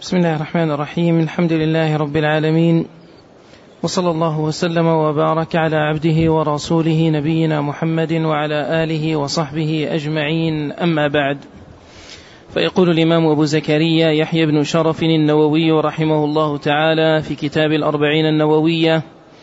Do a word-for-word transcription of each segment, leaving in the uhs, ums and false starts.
بسم الله الرحمن الرحيم. الحمد لله رب العالمين، وصلى الله وسلم وبارك على عبده ورسوله نبينا محمد وعلى آله وصحبه أجمعين، أما بعد. فيقول الإمام أبو زكريا يحيى بن شرف النووي رحمه الله تعالى في كتاب الأربعين النووية: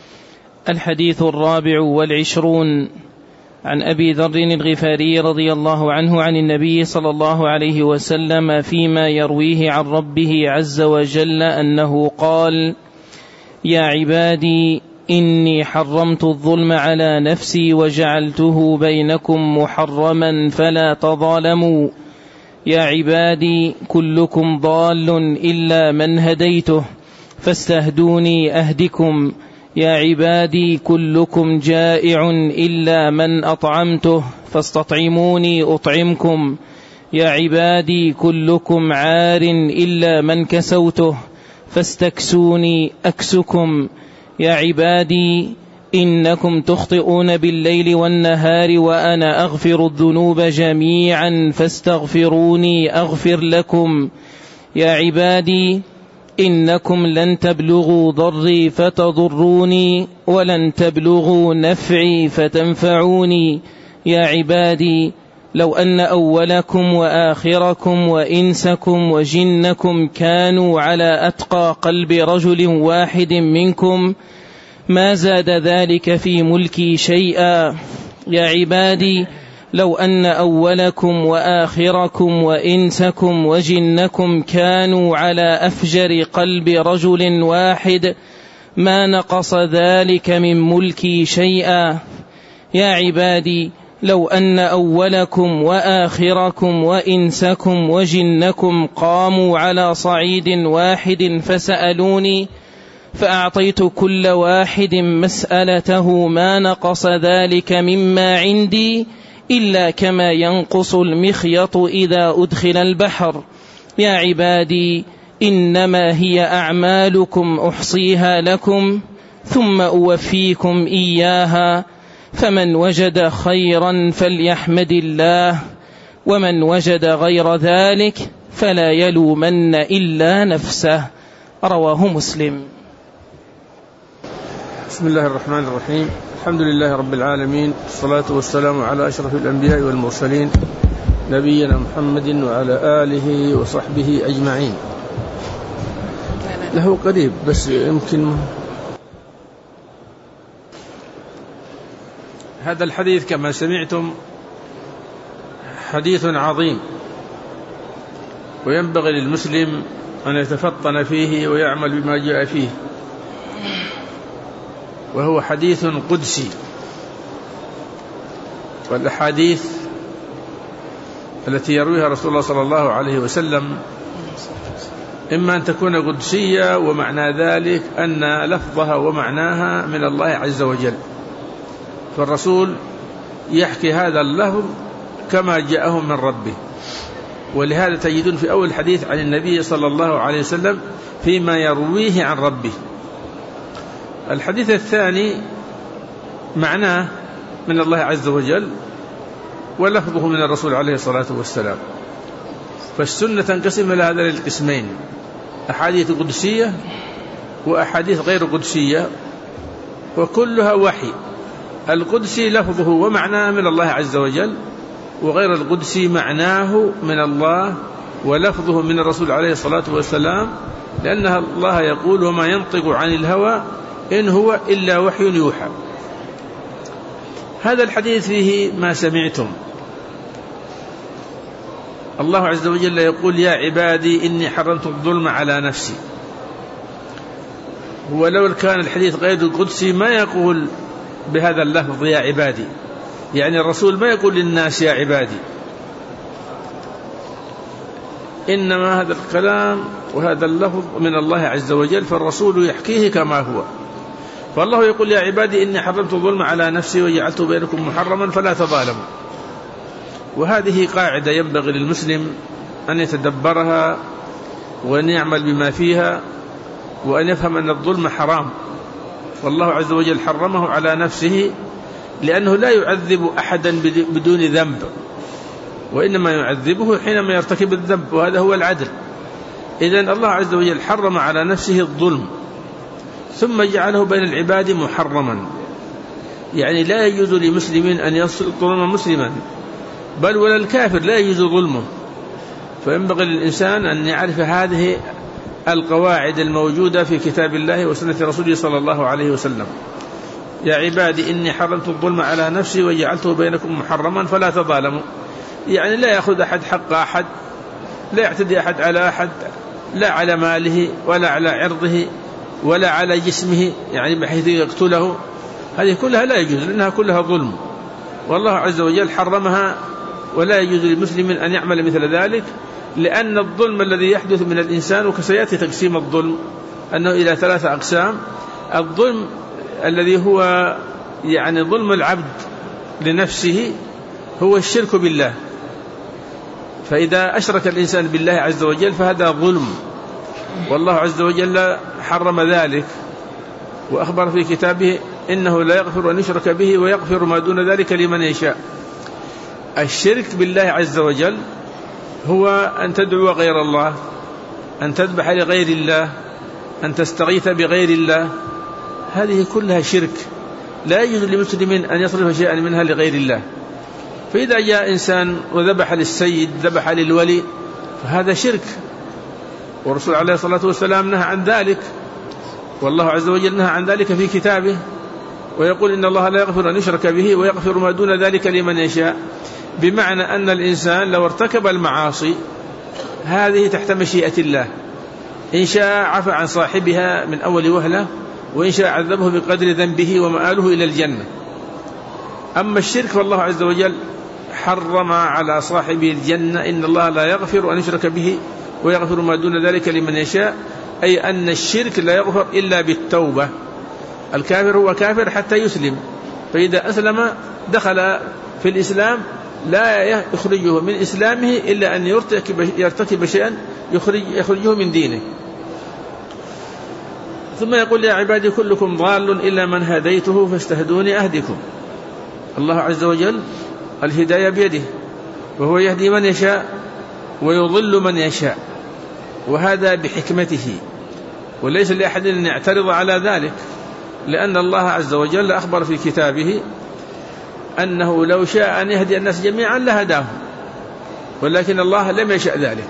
الحديث الرابع والعشرون، عن أبي ذر الغفاري رضي الله عنه عن النبي صلى الله عليه وسلم فيما يرويه عن ربه عز وجل أنه قال: يا عبادي إني حرمت الظلم على نفسي وجعلته بينكم محرما فلا تظالموا. يا عبادي كلكم ضال إلا من هديته فاستهدوني أهدكم. يا عبادي كلكم جائع إلا من أطعمته فاستطعموني أطعمكم. يا عبادي كلكم عار إلا من كسوته فاستكسوني أكسكم. يا عبادي إنكم تخطئون بالليل والنهار وأنا أغفر الذنوب جميعا فاستغفروني أغفر لكم. يا عبادي إنكم لن تبلغوا ضري فتضروني ولن تبلغوا نفعي فتنفعوني. يا عبادي لو أن أولكم وآخركم وإنسكم وجنكم كانوا على أتقى قلب رجل واحد منكم ما زاد ذلك في ملكي شيئا. يا عبادي لو أن أولكم وآخركم وإنسكم وجنكم كانوا على أفجر قلب رجل واحد ما نقص ذلك من ملكي شيئا. يا عبادي لو أن أولكم وآخركم وإنسكم وجنكم قاموا على صعيد واحد فسألوني فأعطيت كل واحد مسألته ما نقص ذلك مما عندي إلا كما ينقص المخيط إذا أدخل البحر. يا عبادي إنما هي أعمالكم أحصيها لكم ثم أوفيكم إياها، فمن وجد خيرا فليحمد الله، ومن وجد غير ذلك فلا يلومن إلا نفسه. رواه مسلم. بسم الله الرحمن الرحيم. الحمد لله رب العالمين، الصلاة والسلام على أشرف الأنبياء والمرسلين نبينا محمد وعلى آله وصحبه أجمعين. له قريب بس يمكن هذا الحديث كما سمعتم حديث عظيم، وينبغي للمسلم أن يتفطن فيه ويعمل بما جاء فيه، وهو حديث قدسي. والأحاديث التي يرويها رسول الله صلى الله عليه وسلم إما أن تكون قدسية ومعنى ذلك أن لفظها ومعناها من الله عز وجل، فالرسول يحكي هذا اللفظ كما جاءه من ربه. ولهذا تجدون في أول الحديث عن النبي صلى الله عليه وسلم فيما يرويه عن ربه. الحديث الثاني معناه من الله عز وجل ولفظه من الرسول عليه الصلاة والسلام. فالسنة تنقسم إلى هذين القسمين: أحاديث قدسية وأحاديث غير قدسية، وكلها وحي. القدسي لفظه ومعناه من الله عز وجل، وغير القدسي معناه من الله ولفظه من الرسول عليه الصلاة والسلام، لأن الله يقول: وما ينطق عن الهوى إن هو إلا وحي يوحى. هذا الحديث فيه ما سمعتم. الله عز وجل يقول: يا عبادي إني حرمت الظلم على نفسي. ولو كان الحديث غير القدسي ما يقول بهذا اللفظ يا عبادي، يعني الرسول ما يقول للناس يا عبادي، إنما هذا الكلام وهذا اللفظ من الله عز وجل، فالرسول يحكيه كما هو. فالله يقول: يا عبادي إني حرمت الظلم على نفسي وجعلته بينكم محرما فلا تظالموا. وهذه قاعدة ينبغي للمسلم أن يتدبرها وأن يعمل بما فيها، وأن يفهم أن الظلم حرام، والله عز وجل حرمه على نفسه، لأنه لا يعذب أحدا بدون ذنب، وإنما يعذبه حينما يرتكب الذنب، وهذا هو العدل. إذن الله عز وجل حرم على نفسه الظلم ثم جعله بين العباد محرما، يعني لا يجوز لمسلم أن يظلم مسلما، بل ولا الكافر لا يجوز ظلمه. فينبغي للإنسان أن يعرف هذه القواعد الموجودة في كتاب الله وسنة رسوله صلى الله عليه وسلم. يا عبادي إني حرمت الظلم على نفسي وجعلته بينكم محرما فلا تظالموا، يعني لا يأخذ أحد حق أحد، لا يعتدي أحد على أحد، لا على ماله ولا على عرضه ولا على جسمه، يعني بحيث يقتله، هذه كلها لا يجوز لأنها كلها ظلم، والله عز وجل حرمها. ولا يجوز للمسلم أن يعمل مثل ذلك، لأن الظلم الذي يحدث من الإنسان، وكسيأتي تقسيم الظلم أنه إلى ثلاثة أقسام. الظلم الذي هو يعني ظلم العبد لنفسه هو الشرك بالله، فإذا أشرك الإنسان بالله عز وجل فهذا ظلم، والله عز وجل حرم ذلك وأخبر في كتابه إنه لا يغفر أن يشرك به ويغفر ما دون ذلك لمن يشاء. الشرك بالله عز وجل هو أن تدعو غير الله، أن تذبح لغير الله، أن تستغيث بغير الله، هذه كلها شرك، لا يجوز لمسلم أن يصرف شيئا منها لغير الله. فإذا جاء إنسان وذبح للسيد، ذبح للولي، فهذا شرك، والرسول عليه الصلاة والسلام نهى عن ذلك، والله عز وجل نهى عن ذلك في كتابه، ويقول إن الله لا يغفر أن يشرك به ويغفر ما دون ذلك لمن يشاء، بمعنى أن الإنسان لو ارتكب المعاصي هذه تحت مشيئة الله، إن شاء عفى عن صاحبها من أول وهلة، وإن شاء عذبه بقدر ذنبه ومآله إلى الجنة. أما الشرك فالله عز وجل حرم على صاحبه الجنة، إن الله لا يغفر أن يشرك به ويغفر ما دون ذلك لمن يشاء، أي أن الشرك لا يغفر إلا بالتوبة. الكافر هو كافر حتى يسلم، فإذا أسلم دخل في الإسلام لا يخرجه من إسلامه إلا أن يرتكب, يرتكب شيئا يخرج يخرجه من دينه. ثم يقول يا عبادي كلكم ضال إلا من هديته فاستهدوني أهدكم. الله عز وجل الهداية بيده، وهو يهدي من يشاء ويضل من يشاء، وهذا بحكمته، وليس لأحد أن يعترض على ذلك، لأن الله عز وجل أخبر في كتابه أنه لو شاء أن يهدي الناس جميعا لهداهم، ولكن الله لم يشاء ذلك،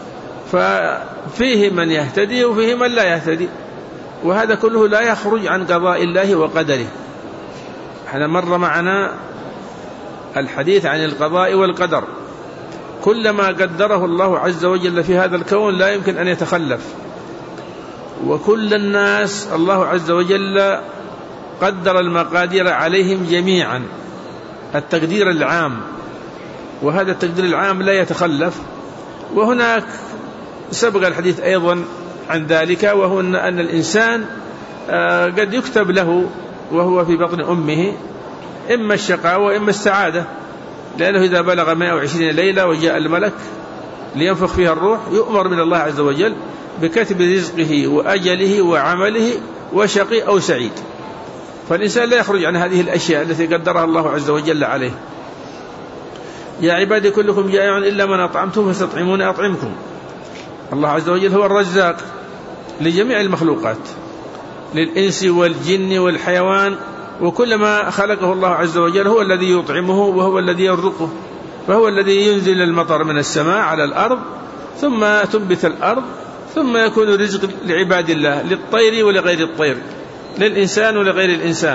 ففيه من يهتدي وفيه من لا يهتدي، وهذا كله لا يخرج عن قضاء الله وقدره. احنا مر معنا الحديث عن القضاء والقدر، كل ما قدره الله عز وجل في هذا الكون لا يمكن أن يتخلف، وكل الناس الله عز وجل قدر المقادير عليهم جميعا، التقدير العام، وهذا التقدير العام لا يتخلف. وهناك سبق الحديث أيضا عن ذلك، وهو أن الإنسان قد يكتب له وهو في بطن أمه إما الشقاء وإما السعادة، لأنه إذا بلغ مائة وعشرين ليلة وجاء الملك لينفخ فيها الروح يؤمر من الله عز وجل بكتب رزقه وأجله وعمله وشقي أو سعيد، فالإنسان لا يخرج عن هذه الأشياء التي قدرها الله عز وجل عليه. يا عبادي كلكم جائع إلا من أطعمتم فاستطعمون أطعمكم. الله عز وجل هو الرزاق لجميع المخلوقات، للإنس والجن والحيوان، وكل ما خلقه الله عز وجل هو الذي يطعمه وهو الذي يرزقه، فهو الذي ينزل المطر من السماء على الأرض ثم تنبت الأرض، ثم يكون رزق لعباد الله، للطير ولغير الطير، للإنسان ولغير الإنسان.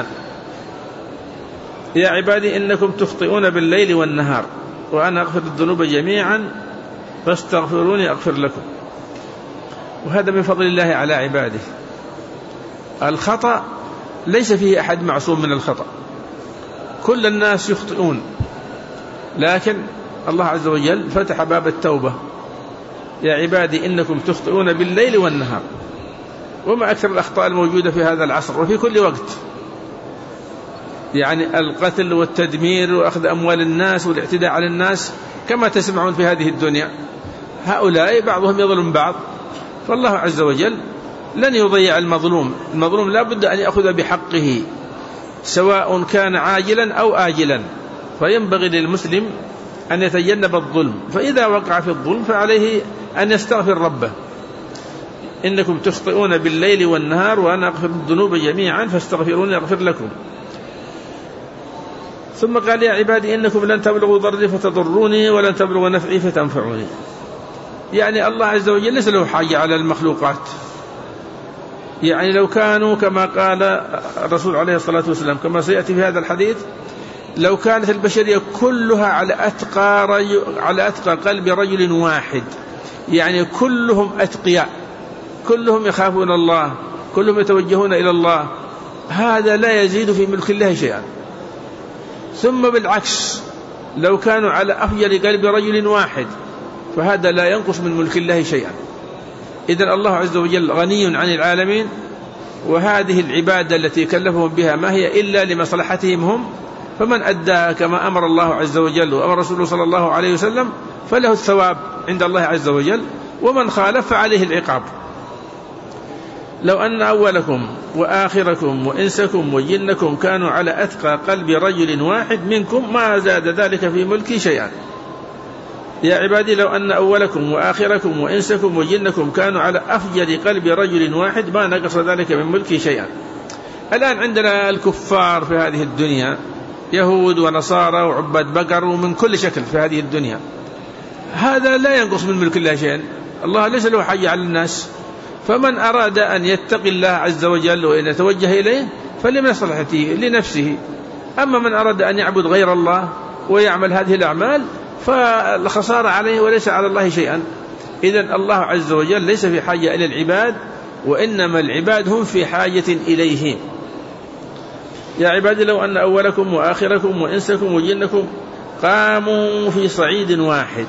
يا عبادي إنكم تخطئون بالليل والنهار وأنا أغفر الذنوب جميعا فاستغفروني أغفر لكم. وهذا من فضل الله على عباده. الخطأ ليس فيه أحد معصوم من الخطأ، كل الناس يخطئون، لكن الله عز وجل فتح باب التوبة. يا عبادي إنكم تخطئون بالليل والنهار، وما أكثر الأخطاء الموجودة في هذا العصر وفي كل وقت، يعني القتل والتدمير وأخذ أموال الناس والاعتداء على الناس كما تسمعون في هذه الدنيا. هؤلاء بعضهم يظلم بعض، فالله عز وجل لن يضيع المظلوم، المظلوم لا بد أن يأخذ بحقه سواء كان عاجلا أو آجلا، فينبغي للمسلم أن يتجنب الظلم، فإذا وقع في الظلم فعليه أن يستغفر ربه إنكم تخطئون بالليل والنهار وأنا أغفر الذنوب جميعا فاستغفروني أغفر لكم. ثم قال يا عبادي إنكم لن تبلغوا ضري فتضروني ولن تبلغوا نفعي فتنفعوني. يعني الله عز وجل ليس له حاجة على المخلوقات. يعني لو كانوا كما قال الرسول عليه الصلاة والسلام كما سيأتي في هذا الحديث، لو كانت البشرية كلها على أتقى, رجل على أتقى قلب رجل واحد، يعني كلهم أتقياء، كلهم يخافون الله، كلهم يتوجهون إلى الله، هذا لا يزيد في ملك الله شيئا. ثم بالعكس لو كانوا على أفجر قلب رجل واحد فهذا لا ينقص من ملك الله شيئا. إذن الله عز وجل غني عن العالمين، وهذه العبادة التي كلفهم بها ما هي إلا لمصلحتهم هم، فمن أداها كما أمر الله عز وجل وأمر رسوله صلى الله عليه وسلم فله الثواب عند الله عز وجل، ومن خالف فعليه العقاب. لو أن أولكم وآخركم وإنسكم وجنكم كانوا على أتقى قلب رجل واحد منكم ما زاد ذلك في ملكي شيئا. يا عبادي لو أن أولكم وآخركم وإنسكم وجنكم كانوا على أفجر قلب رجل واحد ما نقص ذلك من ملكي شيئا. الآن عندنا الكفار في هذه الدنيا، يهود ونصارى وعباد بقر ومن كل شكل في هذه الدنيا، هذا لا ينقص من ملك الله شيئا. الله ليس له حاجة على الناس، فمن أراد أن يتقي الله عز وجل وأن يتوجه إليه فلمصلحته لنفسه. أما من أراد أن يعبد غير الله ويعمل هذه الأعمال فالخسارة عليه وليس على الله شيئا. إذن الله عز وجل ليس في حاجة إلى العباد، وإنما العباد هم في حاجة إليه. يا عبادي لو أن أولكم وآخركم وإنسكم وجنكم قاموا في صعيد واحد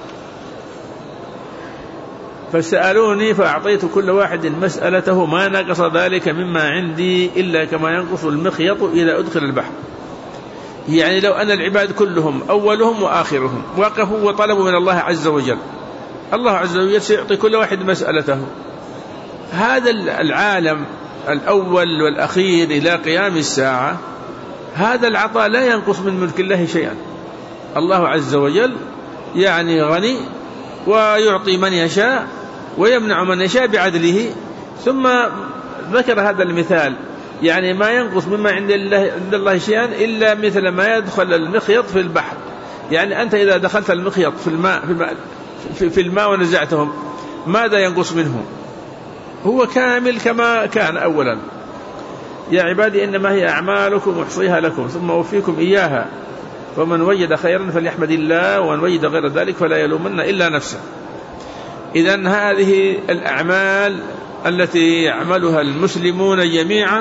فسألوني فأعطيت كل واحد مسألته ما نقص ذلك مما عندي إلا كما ينقص المخيط إذا أدخل البحر. يعني لو أن العباد كلهم أولهم وآخرهم وقفوا وطلبوا من الله عز وجل، الله عز وجل سيعطي كل واحد مسألته. هذا العالم الأول والأخير إلى قيام الساعة، هذا العطاء لا ينقص من ملك الله شيئا. الله عز وجل يعني غني ويعطي من يشاء ويمنع من يشاء بعدله. ثم ذكر هذا المثال، يعني ما ينقص مما عند الله, عند الله شيئا إلا مثل ما يدخل المخيط في البحر. يعني أنت إذا دخلت المخيط في الماء, في الماء, في الماء ونزعتهم ماذا ينقص منه؟ هو كامل كما كان أولا. يا عبادي إنما هي أعمالكم أحصيها لكم ثم أوفيكم إياها، ومن وجد خيرا فليحمد الله ومن وجد غير ذلك فلا يلومن إلا نفسه. إذن هذه الأعمال التي يعملها المسلمون جميعا،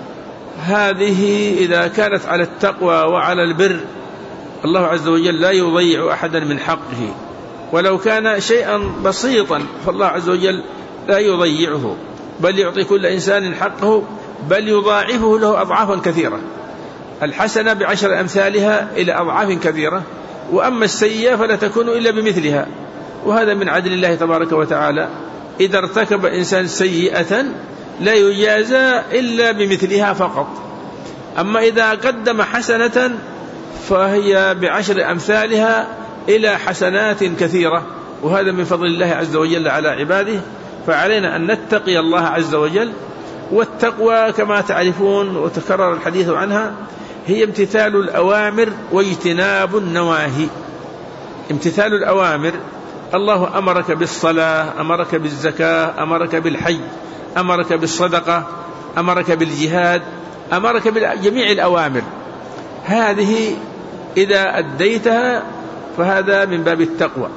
هذه إذا كانت على التقوى وعلى البر الله عز وجل لا يضيع أحدا من حقه، ولو كان شيئا بسيطا فالله عز وجل لا يضيعه، بل يعطي كل إنسان حقه، بل يضاعفه له أضعافا كثيرة. الحسنة بعشر أمثالها إلى أضعاف كثيرة، وأما السيئة فلا تكون إلا بمثلها. وهذا من عدل الله تبارك وتعالى، إذا ارتكب إنسان سيئة لا يجازى إلا بمثلها فقط. أما إذا قدم حسنة فهي بعشر أمثالها إلى حسنات كثيرة، وهذا من فضل الله عز وجل على عباده. فعلينا أن نتقي الله عز وجل. والتقوى كما تعرفون وتكرر الحديث عنها هي امتثال الأوامر واجتناب النواهي. امتثال الأوامر، الله أمرك بالصلاة، أمرك بالزكاة، أمرك بالحج، أمرك بالصدقة، أمرك بالجهاد، أمرك بجميع الأوامر. هذه إذا أديتها فهذا من باب التقوى.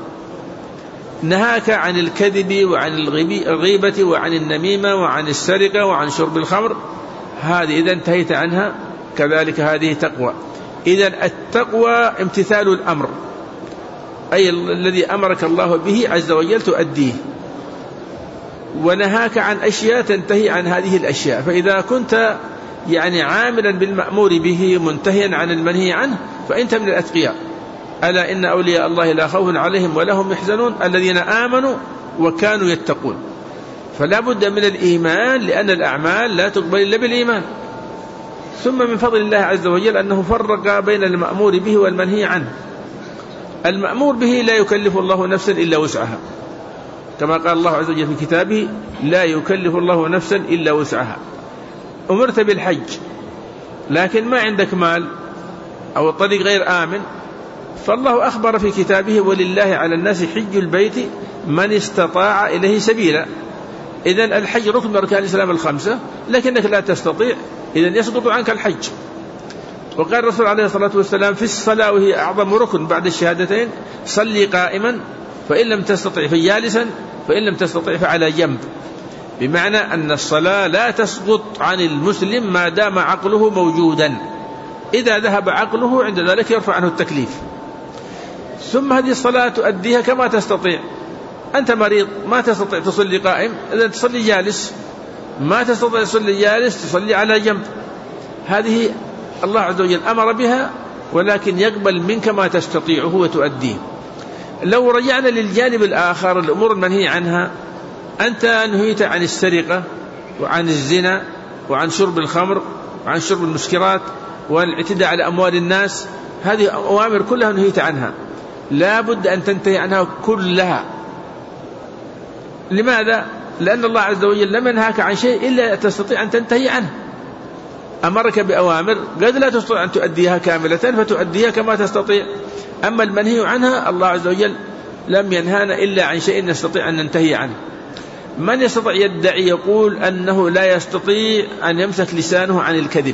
نهاك عن الكذب وعن الغيبة وعن النميمة وعن السرقة وعن شرب الخمر، هذه إذا انتهيت عنها كذلك هذه تقوى. إذن التقوى امتثال الأمر، أي الذي أمرك الله به عز وجل تؤديه، ونهاك عن أشياء تنتهي عن هذه الأشياء. فإذا كنت يعني عاملا بالمأمور به منتهيا عن المنهي عنه فأنت من الأتقياء. ألا إن أولياء الله لا خوف عليهم ولا هم يحزنون الذين آمنوا وكانوا يتقون. فلا بد من الإيمان، لأن الأعمال لا تقبل إلا بالإيمان. ثم من فضل الله عز وجل أنه فرق بين المأمور به والمنهي عنه. المأمور به لا يكلف الله نفسا إلا وسعها، كما قال الله عز وجل في كتابه لا يكلف الله نفسا إلا وسعها. أمرت بالحج لكن ما عندك مال أو الطريق غير آمن، فالله أخبر في كتابه ولله على الناس حج البيت من استطاع إليه سبيلا. إذن الحج ركن من أركان الإسلام الخمسة لكنك لا تستطيع، إذن يسقط عنك الحج. وقال الرسول عليه الصلاة والسلام في الصلاة وهي أعظم ركن بعد الشهادتين صلي قائما فإن لم تستطع فجالسا فإن لم تستطع فعلى جنب، بمعنى أن الصلاة لا تسقط عن المسلم ما دام عقله موجودا، إذا ذهب عقله عند ذلك يرفع عنه التكليف. ثم هذه الصلاة تؤديها كما تستطيع. أنت مريض ما تستطيع تصلي قائم، إذا تصلي جالس، ما تستطيع تصلي جالس تصلي على جنب. هذه الله عز وجل أمر بها، ولكن يقبل منك ما تستطيعه وتؤديه. لو رجعنا للجانب الآخر الأمور المنهي عنها، أنت نهيت عن السرقة وعن الزنا وعن شرب الخمر وعن شرب المسكرات والاعتداء على أموال الناس، هذه أوامر كلها نهيت عنها، لا بد أن تنتهي عنها كلها. لماذا؟ لأن الله عز وجل لم ينهاك عن شيء إلا تستطيع أن تنتهي عنه. أمرك بأوامر قد لا تستطيع أن تؤديها كاملة فتؤديها كما تستطيع. أما المنهي عنها الله عز وجل لم ينهانا إلا عن شيء نستطيع أن ننتهي عنه. من يستطيع يدعي يقول أنه لا يستطيع أن يمسك لسانه عن الكذب؟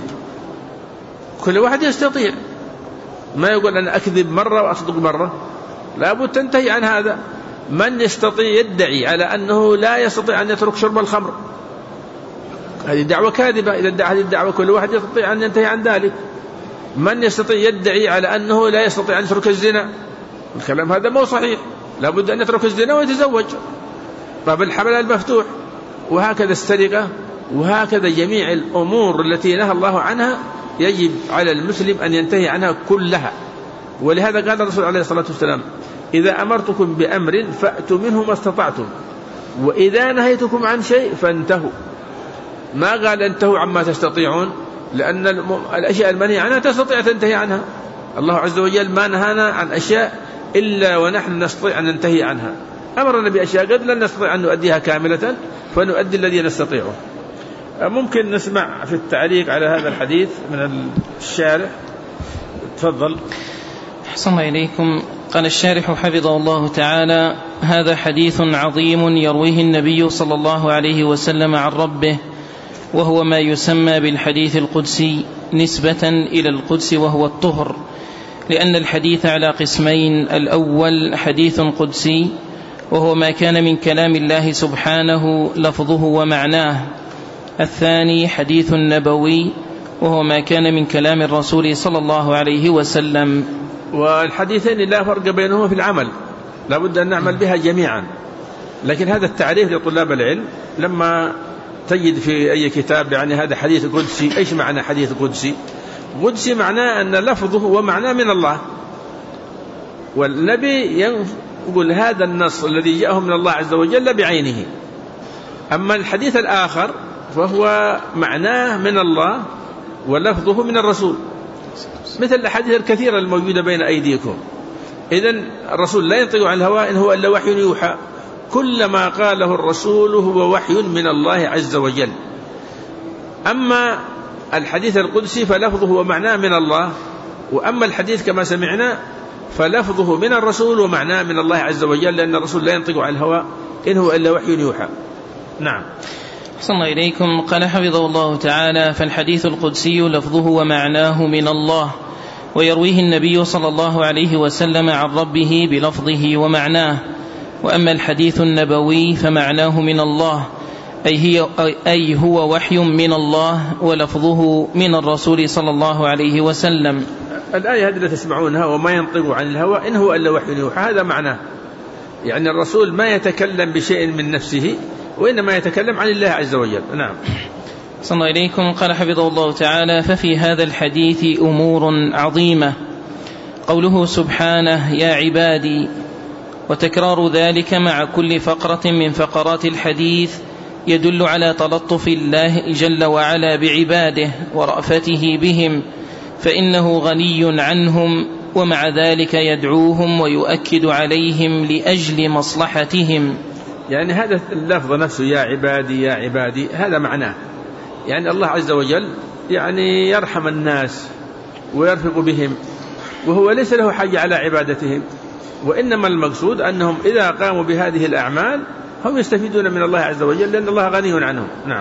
كل واحد يستطيع، ما يقول أنا أكذب مرة وأصدق مرة، لا بد تنتهي عن هذا. من يستطيع يدعي على أنه لا يستطيع أن يترك شرب الخمر، هذه دعوة كاذبة. إذا ادعى هذه الدعوة كل واحد يستطيع أن ينتهي عن ذلك. من يستطيع يدعي على أنه لا يستطيع أن يترك الزنا، الكلام هذا مو صحيح، لا بد أن يترك الزنا ويتزوج، باب الحلال مفتوح. وهكذا السرقة، وهكذا جميع الأمور التي نهى الله عنها يجب على المسلم أن ينتهي عنها كلها. ولهذا قال الرسول عليه الصلاة والسلام إذا أمرتكم بأمر فأتوا منه ما استطعتم، وإذا نهيتكم عن شيء فانتهوا. ما قال انتهوا عما تستطيعون، لأن الأشياء المنهي عنها تستطيع تنتهي عنها. الله عز وجل ما نهانا عن أشياء إلا ونحن نستطيع أن ننتهي عنها. أمرنا بأشياء قد لن نستطيع أن نؤديها كاملة فنؤدي الذي نستطيعه. ممكن نسمع في التعليق على هذا الحديث من الشارح، تفضل. أحسن إليكم. قال الشارح حفظه الله تعالى: هذا حديث عظيم يرويه النبي صلى الله عليه وسلم عن ربه، وهو ما يسمى بالحديث القدسي نسبة إلى القدس وهو الطهر، لأن الحديث على قسمين: الأول حديث قدسي وهو ما كان من كلام الله سبحانه لفظه ومعناه، الثاني حديث نبوي وهو ما كان من كلام الرسول صلى الله عليه وسلم. والحديثين لا فرق بينهما في العمل، لا بد أن نعمل بها جميعا. لكن هذا التعريف لطلاب العلم لما تجد في أي كتاب يعني هذا حديث قدسي، إيش معنى حديث قدسي؟ قدسي معناه أن لفظه ومعناه من الله، والنبي يقول هذا النص الذي جاءه من الله عز وجل بعينه. أما الحديث الآخر فهو معناه من الله ولفظه من الرسول، مثل الأحاديث الكثيرة الموجودة بين أيديكم. إذن الرسول لا ينطق عن الهوى إن هو إلا وحي يوحى، كل ما قاله الرسول هو وحي من الله عز وجل. أما الحديث القدسي فلفظه ومعناه من الله، وأما الحديث كما سمعنا فلفظه من الرسول ومعناه من الله عز وجل، لأن الرسول لا ينطق عن الهوى إن هو إلا وحي يوحى. نعم. أحسن الله إليكم. قال حفظه الله تعالى: فالحديث القدسي لفظه ومعناه من الله، ويرويه النبي صلى الله عليه وسلم عن ربه بلفظه ومعناه. وأما الحديث النبوي فمعناه من الله، أي, هي أي هو وحي من الله ولفظه من الرسول صلى الله عليه وسلم. الآية هذه التي تسمعونها وما ينطق عن الهوى إن هو إلا وحي يوحى، هذا معناه، يعني الرسول ما يتكلم بشيء من نفسه وإنما يتكلم عن الله عز وجل. نعم. صلى الله إليكم. قال حفظه الله تعالى: ففي هذا الحديث أمور عظيمة. قوله سبحانه يا عبادي، وتكرار ذلك مع كل فقرة من فقرات الحديث يدل على تلطف الله جل وعلا بعباده ورأفته بهم، فإنه غني عنهم، ومع ذلك يدعوهم ويؤكد عليهم لأجل مصلحتهم. يعني هذا اللفظ نفسه يا عبادي يا عبادي هذا معناه يعني الله عز وجل يعني يرحم الناس ويرفق بهم، وهو ليس له حاجة على عبادتهم، وإنما المقصود أنهم إذا قاموا بهذه الأعمال هم يستفيدون من الله عز وجل لأن الله غني عنهم. نعم.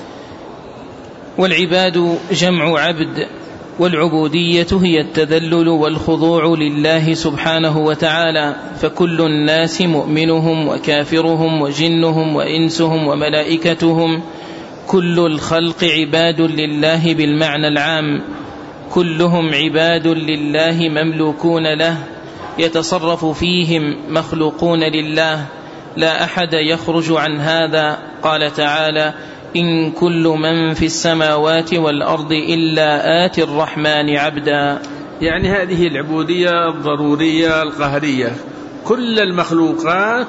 والعباد جمع عبد، والعبودية هي التذلل والخضوع لله سبحانه وتعالى، فكل الناس مؤمنهم وكافرهم وجنهم وإنسهم وملائكتهم كل الخلق عباد لله بالمعنى العام، كلهم عباد لله مملوكون له، يتصرف فيهم مخلوقون لله، لا أحد يخرج عن هذا. قال تعالى: إن كل من في السماوات والأرض إلا آتي الرحمن عبدا. يعني هذه العبودية الضرورية القهرية، كل المخلوقات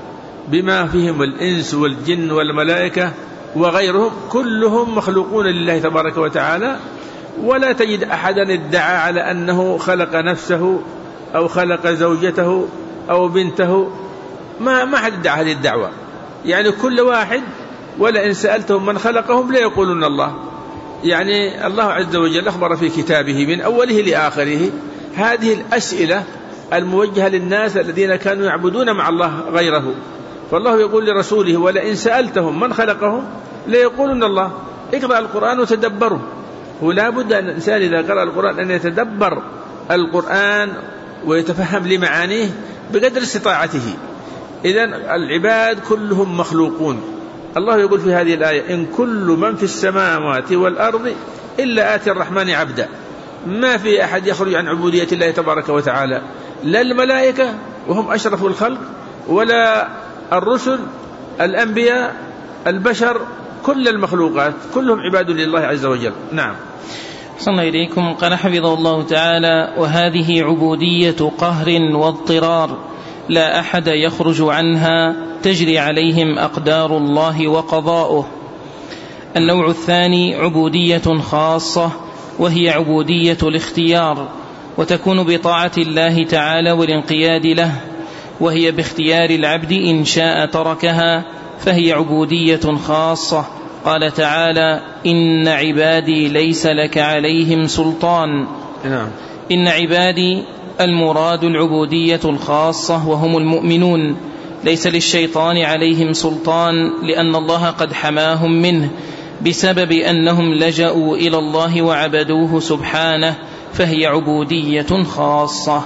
بما فيهم الإنس والجن والملائكة وغيرهم كلهم مخلوقون لله تبارك وتعالى، ولا تجد أحدا ادعى على أنه خلق نفسه أو خلق زوجته أو بنته، ما ما حد ادعى هذه الدعوة. يعني كل واحد، ولئن سألتهم من خلقهم لا يقولون الله. يعني الله عز وجل أخبر في كتابه من أوله لآخره هذه الأسئلة الموجهة للناس الذين كانوا يعبدون مع الله غيره، فالله يقول لرسوله: ولئن سألتهم من خلقهم لا يقولون الله. اقرأ القرآن وتدبره، ولا بد أن الإنسان إذا قرأ القرآن أن يتدبر القرآن ويتفهم لمعانيه بقدر استطاعته. إذن العباد كلهم مخلوقون. الله يقول في هذه الآية: إن كل من في السماوات والأرض إلا آتي الرحمن عبدا. ما في أحد يخرج عن عبودية الله تبارك وتعالى، لا الملائكة وهم أشرف الخلق، ولا الرسل، الأنبياء، البشر، كل المخلوقات كلهم عباد لله عز وجل. نعم. صلى إليكم. قال حفظه الله تعالى: وهذه عبودية قهر واضطرار لا أحد يخرج عنها، تجري عليهم أقدار الله وقضاؤه. النوع الثاني عبودية خاصة، وهي عبودية الاختيار، وتكون بطاعة الله تعالى والانقياد له، وهي باختيار العبد إن شاء تركها، فهي عبودية خاصة. قال تعالى: إن عبادي ليس لك عليهم سلطان. نعم. إن عبادي المراد العبودية الخاصة وهم المؤمنون، ليس للشيطان عليهم سلطان، لأن الله قد حماهم منه بسبب أنهم لجأوا إلى الله وعبدوه سبحانه، فهي عبودية خاصة.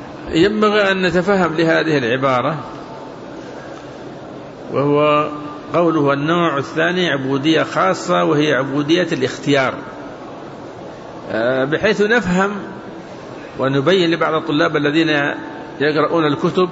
ينبغي أن نتفهم لهذه العبارة، وهو قوله النوع الثاني عبودية خاصة، وهي عبودية الاختيار، بحيث نفهم ونبين لبعض الطلاب الذين يقرؤون الكتب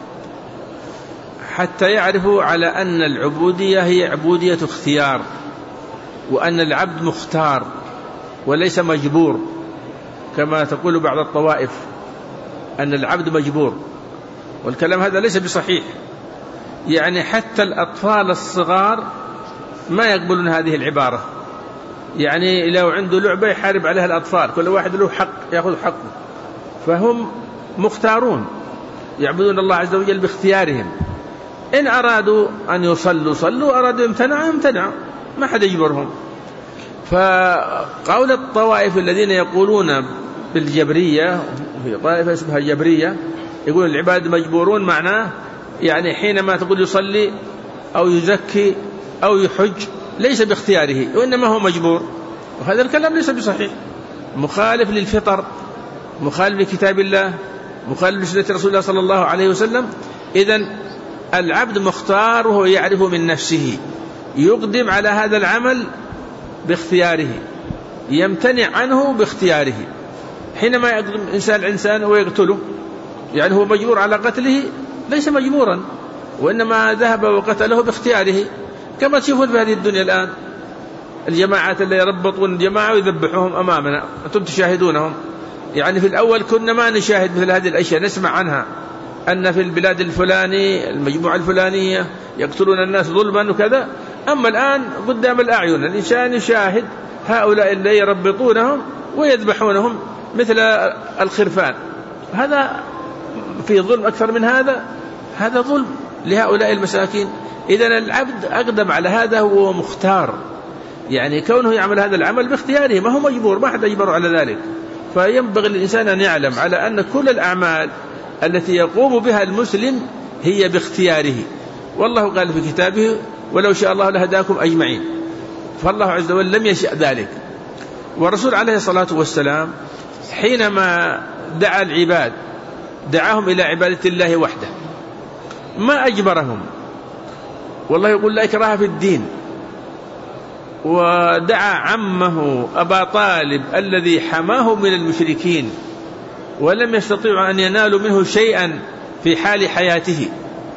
حتى يعرفوا على أن العبودية هي عبودية اختيار، وأن العبد مختار وليس مجبور، كما تقول بعض الطوائف أن العبد مجبور، والكلام هذا ليس بصحيح. يعني حتى الأطفال الصغار ما يقبلون هذه العبارة. يعني لو عنده لعبة يحارب عليها الأطفال، كل واحد له حق يأخذ حقه، فهم مختارون يعبدون الله عز وجل باختيارهم. إن أرادوا أن يصلوا صلوا، أرادوا يمتنعوا يمتنعوا، ما حد يجبرهم. فقول الطوائف الذين يقولون بالجبرية، في طائفة اسمها الجبرية، يقول العباد مجبورون، معناه يعني حينما تقول يصلي أو يزكي أو يحج ليس باختياره، وإنما هو مجبور. وهذا الكلام ليس بصحيح، مخالف للفطر، مخالف لكتاب الله، مخالف لسنة رسول الله صلى الله عليه وسلم. إذن العبد مختار، وهو يعرف من نفسه، يقدم على هذا العمل باختياره، يمتنع عنه باختياره. حينما يقدم إنسان إنسان ويقتله، يعني هو مجبور على قتله؟ ليس مجبورا، وإنما ذهب وقتله باختياره، كما تشوفون في هذه الدنيا الآن الجماعات اللي يربطون الجماعة ويذبحوهم أمامنا، أنتم تشاهدونهم. يعني في الأول كنا ما نشاهد مثل هذه الأشياء، نسمع عنها أن في البلاد الفلاني المجموعة الفلانية يقتلون الناس ظلما وكذا. أما الآن قدام الأعين الإنسان يشاهد هؤلاء اللي يربطونهم ويذبحونهم مثل الخرفان. هذا في ظلم أكثر من هذا؟ هذا ظلم لهؤلاء المساكين. إذن العبد أقدم على هذا، هو مختار، يعني كونه يعمل هذا العمل باختياره، ما هو مجبور، ما حد يجبر على ذلك. فينبغي للإنسان أن يعلم على أن كل الأعمال التي يقوم بها المسلم هي باختياره، والله قال في كتابه ولو شاء الله لهداكم أجمعين، فالله عز وجل لم يشأ ذلك. والرسول عليه الصلاة والسلام حينما دعا العباد دعاهم إلى عبادة الله وحده، ما أجبرهم، والله يقول لا إكراه في الدين. ودعا عمه أبا طالب الذي حماه من المشركين ولم يستطيعوا أن ينالوا منه شيئا في حال حياته،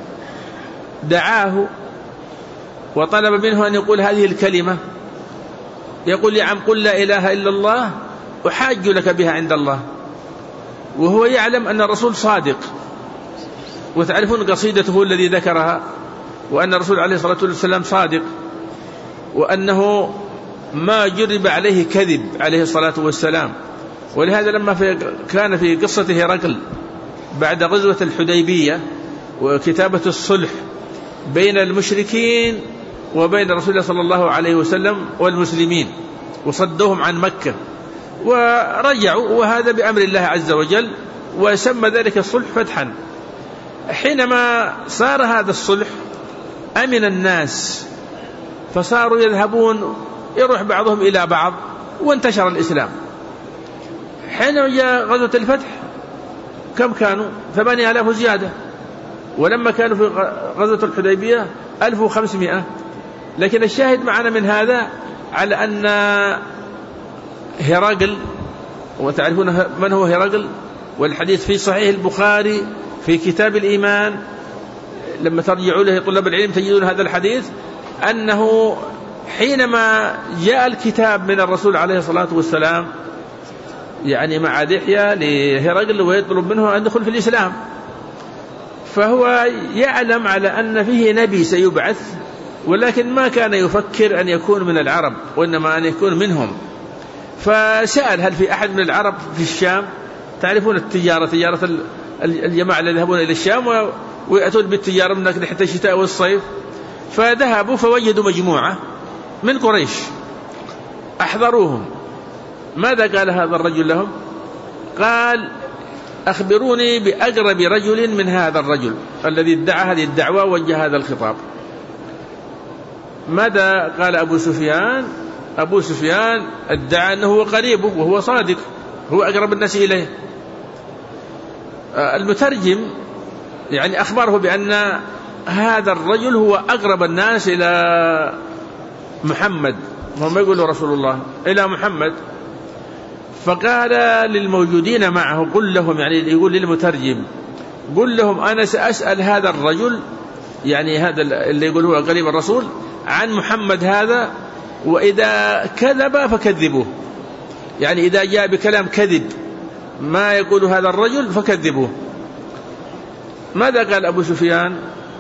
دعاه وطلب منه أن يقول هذه الكلمة، يقول يا عم قل لا إله إلا الله أحاج لك بها عند الله، وهو يعلم أن الرسول صادق. وتعرفون قصيدته الذي ذكرها، وأن الرسول عليه الصلاة والسلام صادق، وأنه ما جرب عليه كذب عليه الصلاة والسلام. ولهذا لما في كان في قصة هرقل بعد غزوة الحديبية وكتابة الصلح بين المشركين وبين رسول الله صلى الله عليه وسلم والمسلمين، وصدوهم عن مكة ورجعوا، وهذا بأمر الله عز وجل، وسمى ذلك الصلح فتحا. حينما صار هذا الصلح أمن الناس، فصاروا يذهبون يروح بعضهم إلى بعض، وانتشر الإسلام. حينما جاء غزوة الفتح كم كانوا؟ ثمانية آلاف زيادة، ولما كانوا في غزوة الحديبية ألف وخمسمائة. لكن الشاهد معنا من هذا على أن هرقل، وتعرفون من هو هرقل، والحديث في صحيح البخاري في كتاب الإيمان، لما ترجعوا له طلاب العلم تجدون هذا الحديث، أنه حينما جاء الكتاب من الرسول عليه الصلاة والسلام يعني مع دحية لهرقل ويطلب منه أن يدخل في الإسلام، فهو يعلم على أن فيه نبي سيبعث، ولكن ما كان يفكر أن يكون من العرب، وإنما أن يكون منهم. فسأل هل في أحد من العرب في الشام؟ تعرفون التجارة، تجارة الجماعة الذين يذهبون إلى الشام ويأتون بالتجارة من ناحية الشتاء والصيف. فذهبوا فوجدوا مجموعة من قريش أحضروهم. ماذا قال هذا الرجل لهم؟ قال أخبروني بأقرب رجل من هذا الرجل الذي ادعى هذه الدعوة ووجه هذا الخطاب. ماذا قال أبو سفيان؟ أبو سفيان ادعى أنه هو قريبه وهو صادق، هو أقرب الناس إليه. المترجم يعني أخبره بأن هذا الرجل هو أقرب الناس إلى محمد، هم يقولوا رسول الله إلى محمد. فقال للموجودين معه قل لهم، يعني يقول للمترجم قل لهم أنا سأسأل هذا الرجل، يعني هذا اللي يقول هو قريب الرسول، عن محمد هذا، وإذا كذب فكذبوه، يعني إذا جاء بكلام كذب ما يقول هذا الرجل فكذبوه. ماذا قال أبو سفيان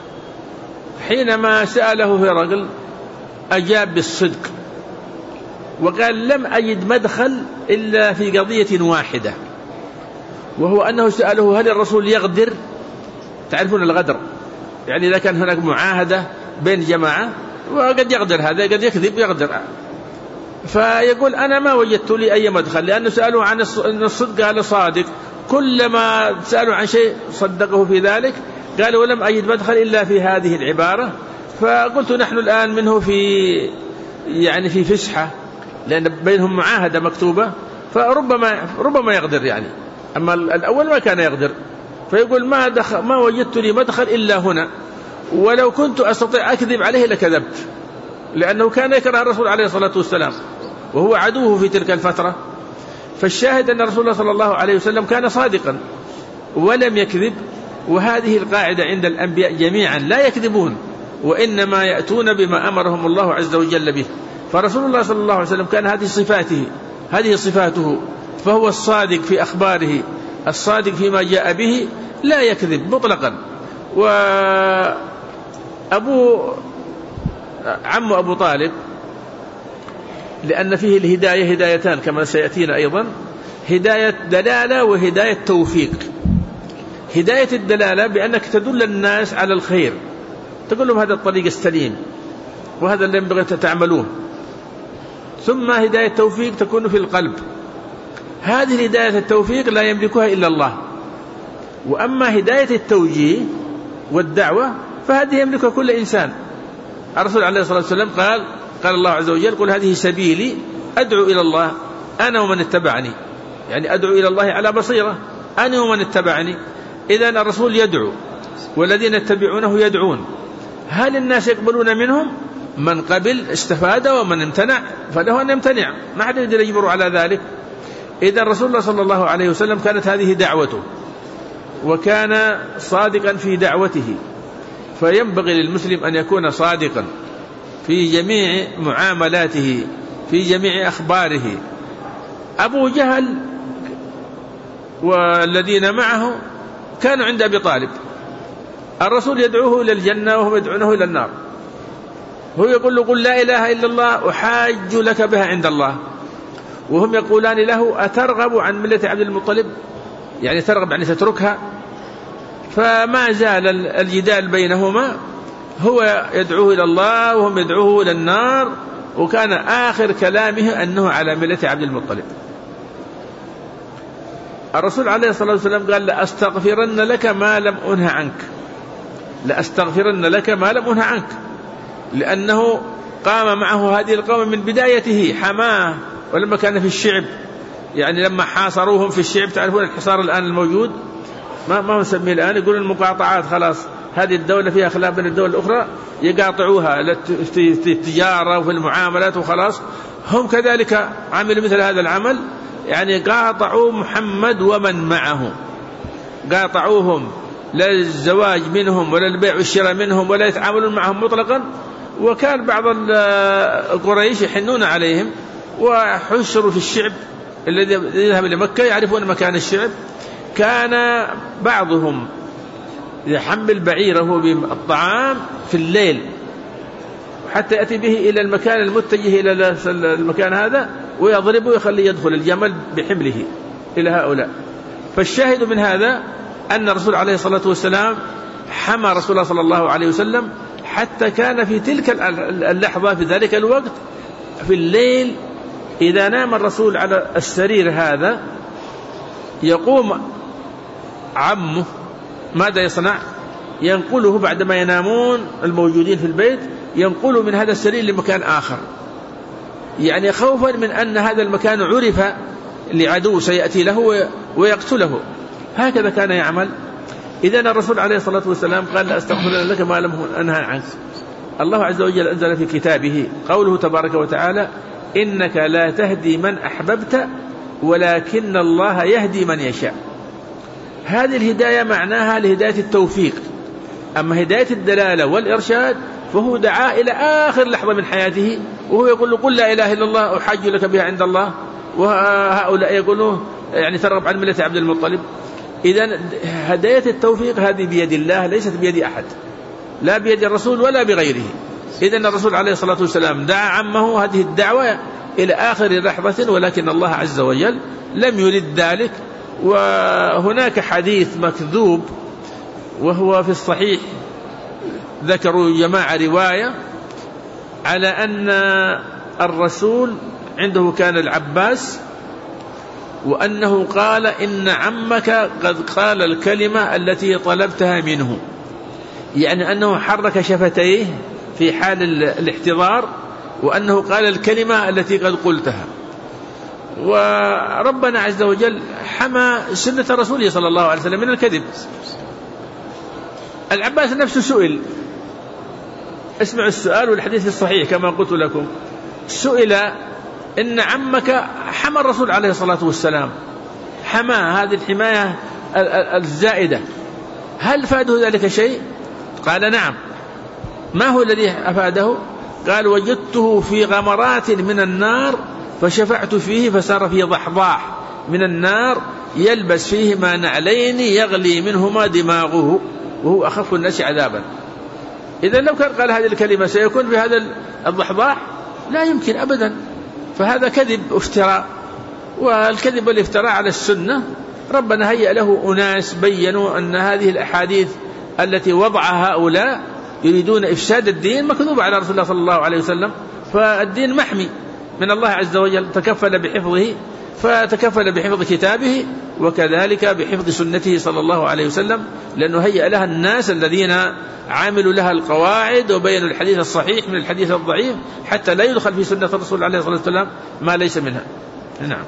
حينما سأله هرقل؟ أجاب بالصدق، وقال لم أجد مدخل إلا في قضية واحدة، وهو أنه سأله هل الرسول يغدر؟ تعرفون الغدر، يعني إذا كان هناك معاهدة بين جماعة وقد يغدر هذا، قد يكذب يغدر. فيقول أنا ما وجدت لي أي مدخل، لأنه سألوا عن الصدق قال صادق، كلما سألوا عن شيء صدقه في ذلك. قال ولم أجد مدخل إلا في هذه العبارة. فقلت نحن الآن منه في يعني في فسحة، لأن بينهم معاهدة مكتوبة، فربما ربما يغدر يعني، أما الأول ما كان يغدر. فيقول ما دخل ما وجدت لي مدخل إلا هنا، ولو كنت أستطيع أكذب عليه لكذبت، لأنه كان يكره الرسول عليه الصلاة والسلام وهو عدوه في تلك الفترة. فالشاهد أن رسول الله صلى الله عليه وسلم كان صادقا ولم يكذب. وهذه القاعدة عند الأنبياء جميعا، لا يكذبون وإنما يأتون بما أمرهم الله عز وجل به. فرسول الله صلى الله عليه وسلم كان هذه صفاته هذه صفاته فهو الصادق في أخباره، الصادق فيما جاء به، لا يكذب مطلقا. وأبو عم أبو طالب لأن فيه الهداية هدايتان كما سيأتينا أيضا، هداية دلالة وهداية توفيق. هداية الدلالة بأنك تدل الناس على الخير، تقول لهم هذا الطريق السليم وهذا اللي ينبغي تعملوه. ثم هداية التوفيق تكون في القلب، هذه هداية التوفيق لا يملكها إلا الله. وأما هداية التوجيه والدعوة فهذه يملكها كل إنسان. الرسول عليه الصلاة والسلام قال قال الله عز وجل: قل هذه سبيلي أدعو إلى الله أنا ومن اتبعني، يعني أدعو إلى الله على بصيرة أنا ومن اتبعني. إذن الرسول يدعو والذين يتبعونه يدعون. هل الناس يقبلون منهم؟ من قبل استفاد ومن امتنع فله أن يمتنع، ما حد يقدر يجبر على ذلك. إذن رسول الله صلى الله عليه وسلم كانت هذه دعوته وكان صادقا في دعوته، فينبغي للمسلم أن يكون صادقا في جميع معاملاته في جميع أخباره. أبو جهل والذين معه كانوا عند أبي طالب، الرسول يدعوه إلى الجنة وهم يدعونه إلى النار، هو يقول له: قل لا إله إلا الله أحاج لك بها عند الله، وهم يقولان له: أترغب عن ملة عبد المطلب؟ يعني ترغب يعني تتركها. فما زال الجدال بينهما، هو يدعوه إلى الله وهم يدعوه إلى النار، وكان آخر كلامه أنه على ملة عبد المطلب. الرسول عليه الصلاة والسلام قال: لأستغفرن لك ما لم أنه عنك، لأستغفرن لك ما لم أنه عنك، لأنه قام معه هذه القوم من بدايته حماه. ولما كان في الشعب، يعني لما حاصروهم في الشعب، تعرفون الحصار الآن الموجود ما ما نسميه الآن، يقولون المقاطعات، خلاص هذه الدولة فيها خلاف بين الدول الأخرى يقاطعوها في التجارة وفي المعاملات وخلاص. هم كذلك عملوا مثل هذا العمل، يعني قاطعوا محمد ومن معه، قاطعوهم لا الزواج منهم ولا البيع والشراء منهم ولا يتعاملون معهم مطلقا. وكان بعض القريش يحنون عليهم وحشروا في الشعب الذي يذهب إلى مكة، يعرفون مكان الشعب. كان بعضهم يحمل بعيره بالطعام في الليل حتى يأتي به إلى المكان المتجه إلى المكان هذا ويضربه ويخليه يدخل الجمل بحمله إلى هؤلاء. فالشاهد من هذا أن الرسول عليه الصلاة والسلام حمى رسول الله صلى الله عليه وسلم، حتى كان في تلك اللحظة في ذلك الوقت في الليل إذا نام الرسول على السرير هذا يقوم عمه ماذا يصنع؟ ينقله بعدما ينامون الموجودين في البيت، ينقله من هذا السرير لمكان آخر، يعني خوفا من أن هذا المكان عرف لعدو سيأتي له ويقتله. هكذا كان يعمل. إذن الرسول عليه الصلاة والسلام قال: لا أستغفر لك ما لم أنهى عنك. الله عز وجل أنزل في كتابه قوله تبارك وتعالى: إنك لا تهدي من أحببت ولكن الله يهدي من يشاء. هذه الهداية معناها لهداية التوفيق. أما هداية الدلالة والإرشاد فهو دعا إلى آخر لحظة من حياته وهو يقول له: قل لا إله إلا الله أحاج لك بها عند الله، وهؤلاء يقولون يعني ترغب عن ملة عبد المطلب. إذن هداية التوفيق هذه بيد الله ليست بيد أحد، لا بيد الرسول ولا بغيره. إذن الرسول عليه الصلاة والسلام دعا عمه هذه الدعوة إلى آخر لحظة، ولكن الله عز وجل لم يرد ذلك. وهناك حديث مكذوب وهو في الصحيح، ذكروا جماعة رواية على أن الرسول عنده كان العباس، وأنه قال: إن عمك قد قال الكلمة التي طلبتها منه، يعني أنه حرك شفتيه في حال الاحتضار، وأنه قال الكلمة التي قد قلتها. وربنا عز وجل حمى سنة رسوله صلى الله عليه وسلم من الكذب. العباس نفسه سئل، اسمعوا السؤال والحديث الصحيح كما قلت لكم، سئل: إن عمك حمى الرسول عليه الصلاة والسلام، حمى هذه الحماية الزائدة، هل فاده ذلك شيء؟ قال: نعم. ما هو الذي أفاده؟ قال: وجدته في غمرات من النار فشفعت فيه فصار فيه ضحضاح من النار يلبس فيهما نعلين يغلي منهما دماغه وهو أخف الناس عذابا. إذن لو كان قال هذه الكلمة سيكون في هذا الضحضاح؟ لا يمكن أبدا. فهذا كذب افتراء، والكذب والافتراء على السنة ربنا هيأ له أناس بيّنوا أن هذه الأحاديث التي وضعها هؤلاء يريدون إفساد الدين مكذوب على رسول الله صلى الله عليه وسلم. فالدين محمي من الله عز وجل، تكفل بحفظه، فتكفل بحفظ كتابه وكذلك بحفظ سنته صلى الله عليه وسلم، لأنه هيأ لها الناس الذين عاملوا لها القواعد وبينوا الحديث الصحيح من الحديث الضعيف حتى لا يدخل في سنة الرسول عليه الصلاة والسلام ما ليس منها. نعم.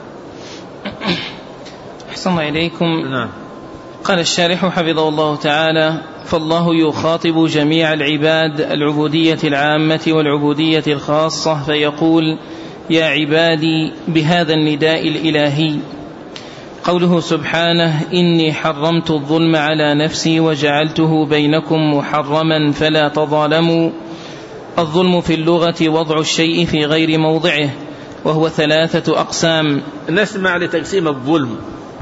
أحسن إليكم. نعم. قال الشارح حفظه الله تعالى: فالله يخاطب جميع العباد العبودية العامة والعبودية الخاصة فيقول: يا عبادي بهذا النداء الإلهي. قوله سبحانه: إني حرمت الظلم على نفسي وجعلته بينكم محرما فلا تظالموا. الظلم في اللغة وضع الشيء في غير موضعه، وهو ثلاثة أقسام. نسمع لتقسيم الظلم،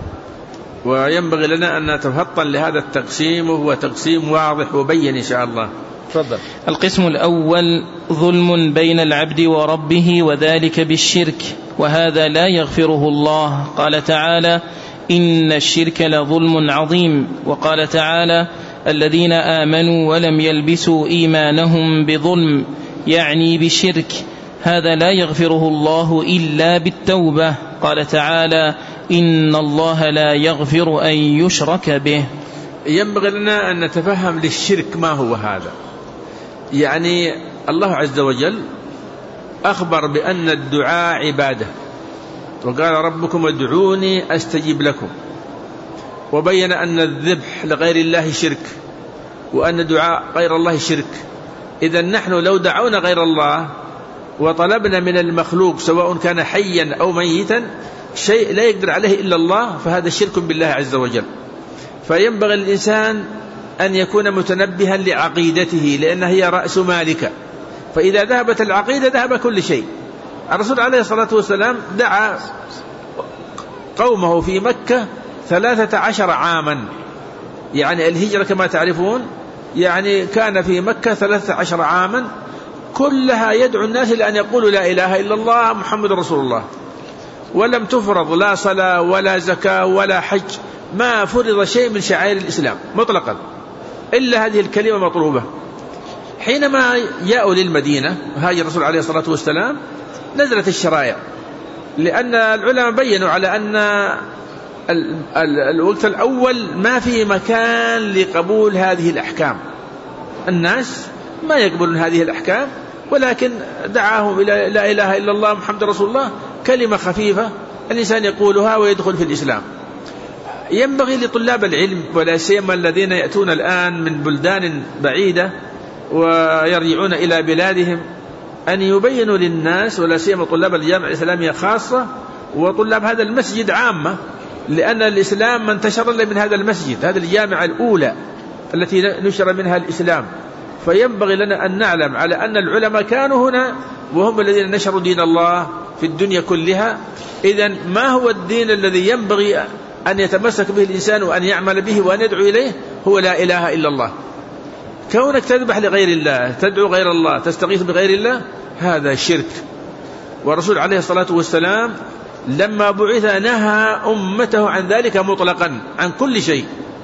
وينبغي لنا أن نتفطن لهذا التقسيم، وهو تقسيم واضح وبين إن شاء الله. تفضل. القسم الأول: ظلم بين العبد وربه، وذلك بالشرك، وهذا لا يغفره الله. قال تعالى: إن الشرك لظلم عظيم. وقال تعالى: الذين آمنوا ولم يلبسوا إيمانهم بظلم، يعني بشرك، هذا لا يغفره الله إلا بالتوبة. قال تعالى: إن الله لا يغفر أن يشرك به. ينبغي لنا أن نتفهم للشرك ما هو هذا. يعني الله عز وجل أخبر بأن الدعاء عبادة، وقال: ربكم ادعوني أستجب لكم، وبين أن الذبح لغير الله شرك، وأن دعاء غير الله شرك. إذن نحن لو دعونا غير الله وطلبنا من المخلوق سواء كان حيا أو ميتا شيء لا يقدر عليه إلا الله، فهذا شرك بالله عز وجل. فينبغي الإنسان أن يكون متنبها لعقيدته، لأنها هي رأس مالك، فإذا ذهبت العقيدة ذهب كل شيء. الرسول عليه الصلاة والسلام دعا قومه في مكة ثلاثة عشر عاما، يعني الهجرة كما تعرفون، يعني كان في مكة ثلاثة عشر عاما كلها يدعو الناس لأن يقولوا لا إله إلا الله محمد رسول الله، ولم تفرض لا صلاة ولا زكاة ولا حج، ما فرض شيء من شعائر الإسلام مطلقا إلا هذه الكلمة مطلوبة. حينما جاءوا للمدينة هاجر الرسول عليه الصلاة والسلام نزلت الشرائع، لأن العلماء بيّنوا على أن الوقت الأول ما في مكان لقبول هذه الأحكام، الناس ما يقبلون هذه الأحكام، ولكن دعاهم إلى لا إله إلا الله محمد رسول الله، كلمة خفيفة الإنسان يقولها ويدخل في الإسلام. ينبغي لطلاب العلم ولا سيما الذين يأتون الآن من بلدان بعيدة ويرجعون إلى بلادهم أن يبينوا للناس، ولا سيما طلاب الجامعة الإسلامية خاصة وطلاب هذا المسجد عامة، لأن الإسلام ما انتشر إلا من هذا المسجد، هذه الجامعة الأولى التي نشر منها الإسلام. فينبغي لنا أن نعلم على أن العلماء كانوا هنا وهم الذين نشروا دين الله في الدنيا كلها. إذن ما هو الدين الذي ينبغي أن يتمسك به الإنسان وأن يعمل به وأن يدعو إليه؟ هو لا إله إلا الله. كونك تذبح لغير الله، تدعو غير الله، تستغيث بغير الله، هذا شرك. والرسول عليه الصلاة والسلام لما بعث نهى أمته عن ذلك مطلقا، عن كل شيء.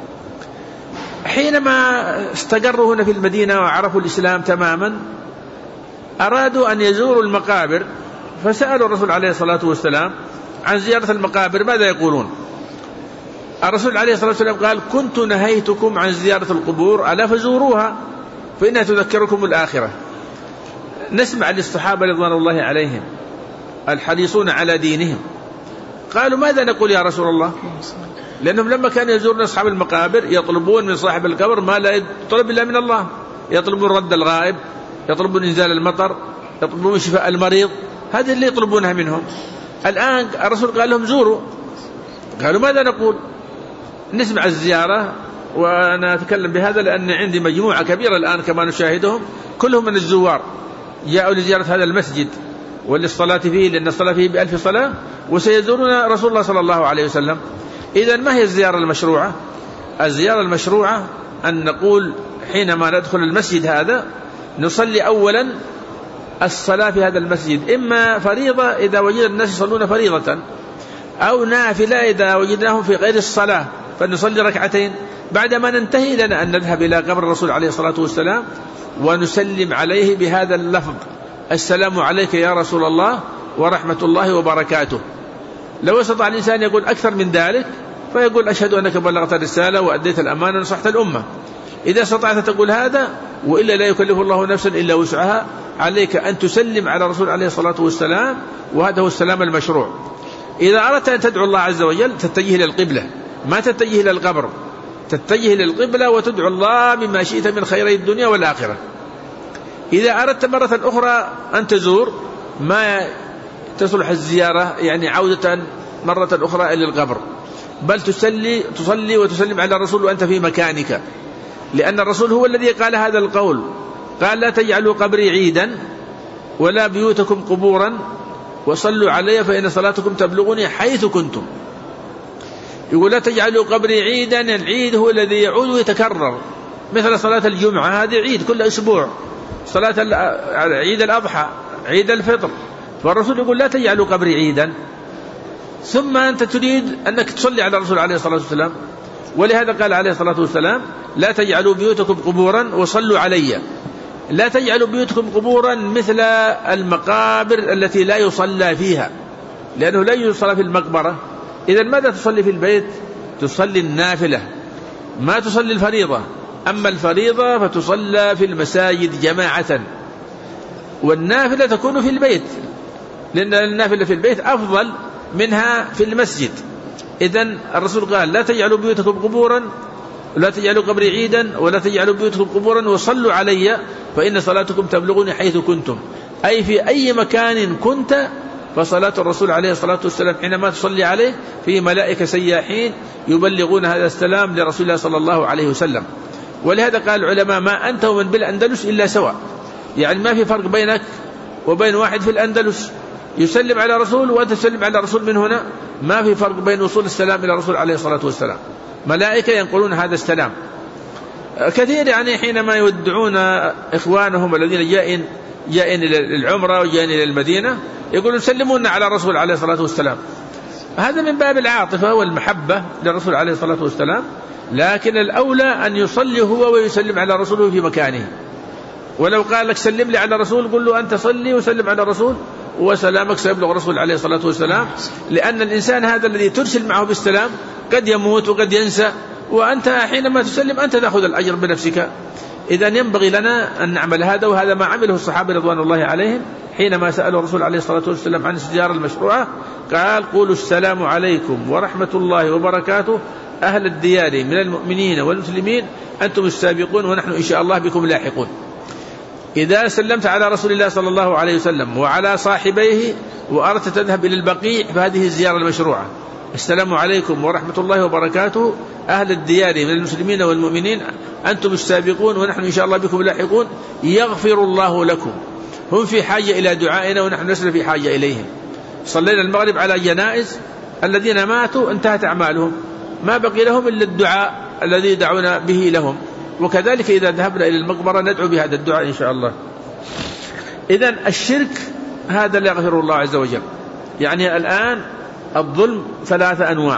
حينما استقروا هنا في المدينة وعرفوا الإسلام تماما أرادوا أن يزوروا المقابر، فسألوا الرسول عليه الصلاة والسلام عن زيارة المقابر ماذا يقولون؟ الرسول عليه الصلاة والسلام قال: كنت نهيتكم عن زيارة القبور ألا فزوروها فإنها تذكركم الآخرة. نسمع للصحابة رضوان الله عليهم الحريصون على دينهم، قالوا: ماذا نقول يا رسول الله؟ لأنهم لما كانوا يزورون أصحاب المقابر يطلبون من صاحب القبر ما لا يطلب إلا من الله، يطلبون رد الغائب، يطلبون إنزال المطر، يطلبون شفاء المريض، هذه اللي يطلبونها منهم. الآن الرسول قال لهم زوروا، قالوا: ماذا نقول؟ نسمع الزيارة. وأنا أتكلم بهذا لأن عندي مجموعة كبيرة الآن كما نشاهدهم كلهم من الزوار جاءوا لزيارة هذا المسجد وللصلاة فيه، لأن الصلاة فيه بألف صلاة، وسيزورون رسول الله صلى الله عليه وسلم. إذن ما هي الزيارة المشروعة؟ الزيارة المشروعة أن نقول حينما ندخل المسجد هذا نصلي أولا الصلاة في هذا المسجد، إما فريضة إذا وجد الناس يصلون فريضة، أو نافلة إذا وجدناهم في غير الصلاة فنصلي ركعتين، بعدما ننتهي لنا أن نذهب إلى قبر الرسول عليه الصلاة والسلام ونسلم عليه بهذا اللفظ: السلام عليك يا رسول الله ورحمة الله وبركاته. لو استطاع الإنسان يقول أكثر من ذلك فيقول: أشهد أنك بلغت الرسالة وأديت الأمانة ونصحت الأمة. إذا استطعت تقول هذا، وإلا لا يكلف الله نفسا إلا وسعها، عليك أن تسلم على الرسول عليه الصلاة والسلام، وهذا هو السلام المشروع. إذا أردت أن تدعو الله عز وجل تتجه إلى القبلة، ما تتجه إلى القبر، تتجه إلى القبلة وتدعو الله بما شئت من خيري الدنيا والآخرة. إذا أردت مرة أخرى أن تزور، ما تصلح الزيارة يعني عودة مرة أخرى إلى القبر، بل تصلي تصلي وتسلم على الرسول وأنت في مكانك، لأن الرسول هو الذي قال هذا القول، قال: لا تجعلوا قبري عيدا ولا بيوتكم قبورا وصلوا علي فإن صلاتكم تبلغني حيث كنتم. يقول: لا تجعلوا قبري عيدا، العيد هو الذي يعود ويتكرر، مثل صلاة الجمعة هذه عيد كل أسبوع، صلاة عيد الأضحى، عيد الفطر. فالرسول يقول: لا تجعلوا قبري عيدا، ثم أنت تريد أنك تصلي على الرسول عليه الصلاة والسلام، ولهذا قال عليه الصلاة والسلام: لا تجعلوا بيوتكم قبورا وصلوا علي. لا تجعلوا بيوتكم قبورا مثل المقابر التي لا يصلى فيها، لأنه لا يصلى في المقبرة. إذا ماذا تصلي في البيت؟ تصلي النافلة، ما تصلي الفريضة. أما الفريضة فتصلى في المساجد جماعة، والنافلة تكون في البيت، لأن النافلة في البيت أفضل منها في المسجد. إذن الرسول قال: لا تجعلوا بيوتكم قبورا ولا تجعلوا قبري عيدا ولا تجعلوا بيوتكم قبورا وصلوا علي فإن صلاتكم تبلغني حيث كنتم، أي في أي مكان كنت، فصلاة الرسول عليه الصلاة والسلام حينما تصلي عليه في ملائكة سياحين يبلغون هذا السلام لرسول الله صلى الله عليه وسلم. ولهذا قال العلماء: ما أنت ومن بالأندلس إلا سواء، يعني ما في فرق بينك وبين واحد في الأندلس يسلم على رسول وأنت تسلم على رسول من هنا، ما في فرق بين وصول السلام إلى الرسول عليه الصلاة والسلام، ملائكة ينقلون هذا السلام. كثير يعني حينما يودعون إخوانهم الذين جائين جائين إلى العمرة وجائين إلى المدينة يقولون: سلمونا على الرسول عليه الصلاة والسلام. هذا من باب العاطفة والمحبة للرسول عليه الصلاة والسلام، لكن الأولى أن يصلي هو ويسلم على رسوله في مكانه. ولو قال لك سلم لي على الرسول، قل له أنت صلي وسلم على الرسول وسلامك سيبلغ الرسول عليه الصلاة والسلام، لأن الإنسان هذا الذي ترسل معه بالسلام قد يموت وقد ينسى، وأنت حينما تسلم أنت تأخذ الأجر بنفسك. إذن ينبغي لنا أن نعمل هذا، وهذا ما عمله الصحابة رضوان الله عليهم حينما سألوا الرسول عليه الصلاة والسلام عن الزيارة المشروعة، قال: قولوا السلام عليكم ورحمة الله وبركاته أهل الديار من المؤمنين والمسلمين أنتم السابقون ونحن إن شاء الله بكم لاحقون. إذا سلمت على رسول الله صلى الله عليه وسلم وعلى صاحبيه وأردت تذهب إلى البقيع فهذه الزيارة المشروعة: السلام عليكم ورحمة الله وبركاته أهل الديار من المسلمين والمؤمنين أنتم السابقون ونحن إن شاء الله بكم لاحقون، يغفر الله لكم. هم في حاجة إلى دعائنا ونحن لسنا في حاجة إليهم. صلينا المغرب على جنائز الذين ماتوا انتهت أعمالهم، ما بقي لهم إلا الدعاء الذي دعونا به لهم، وكذلك إذا ذهبنا إلى المقبرة ندعو بهذا الدعاء إن شاء الله. إذن الشرك هذا لا يغفر الله عز وجل. يعني الآن الظلم ثلاثة أنواع: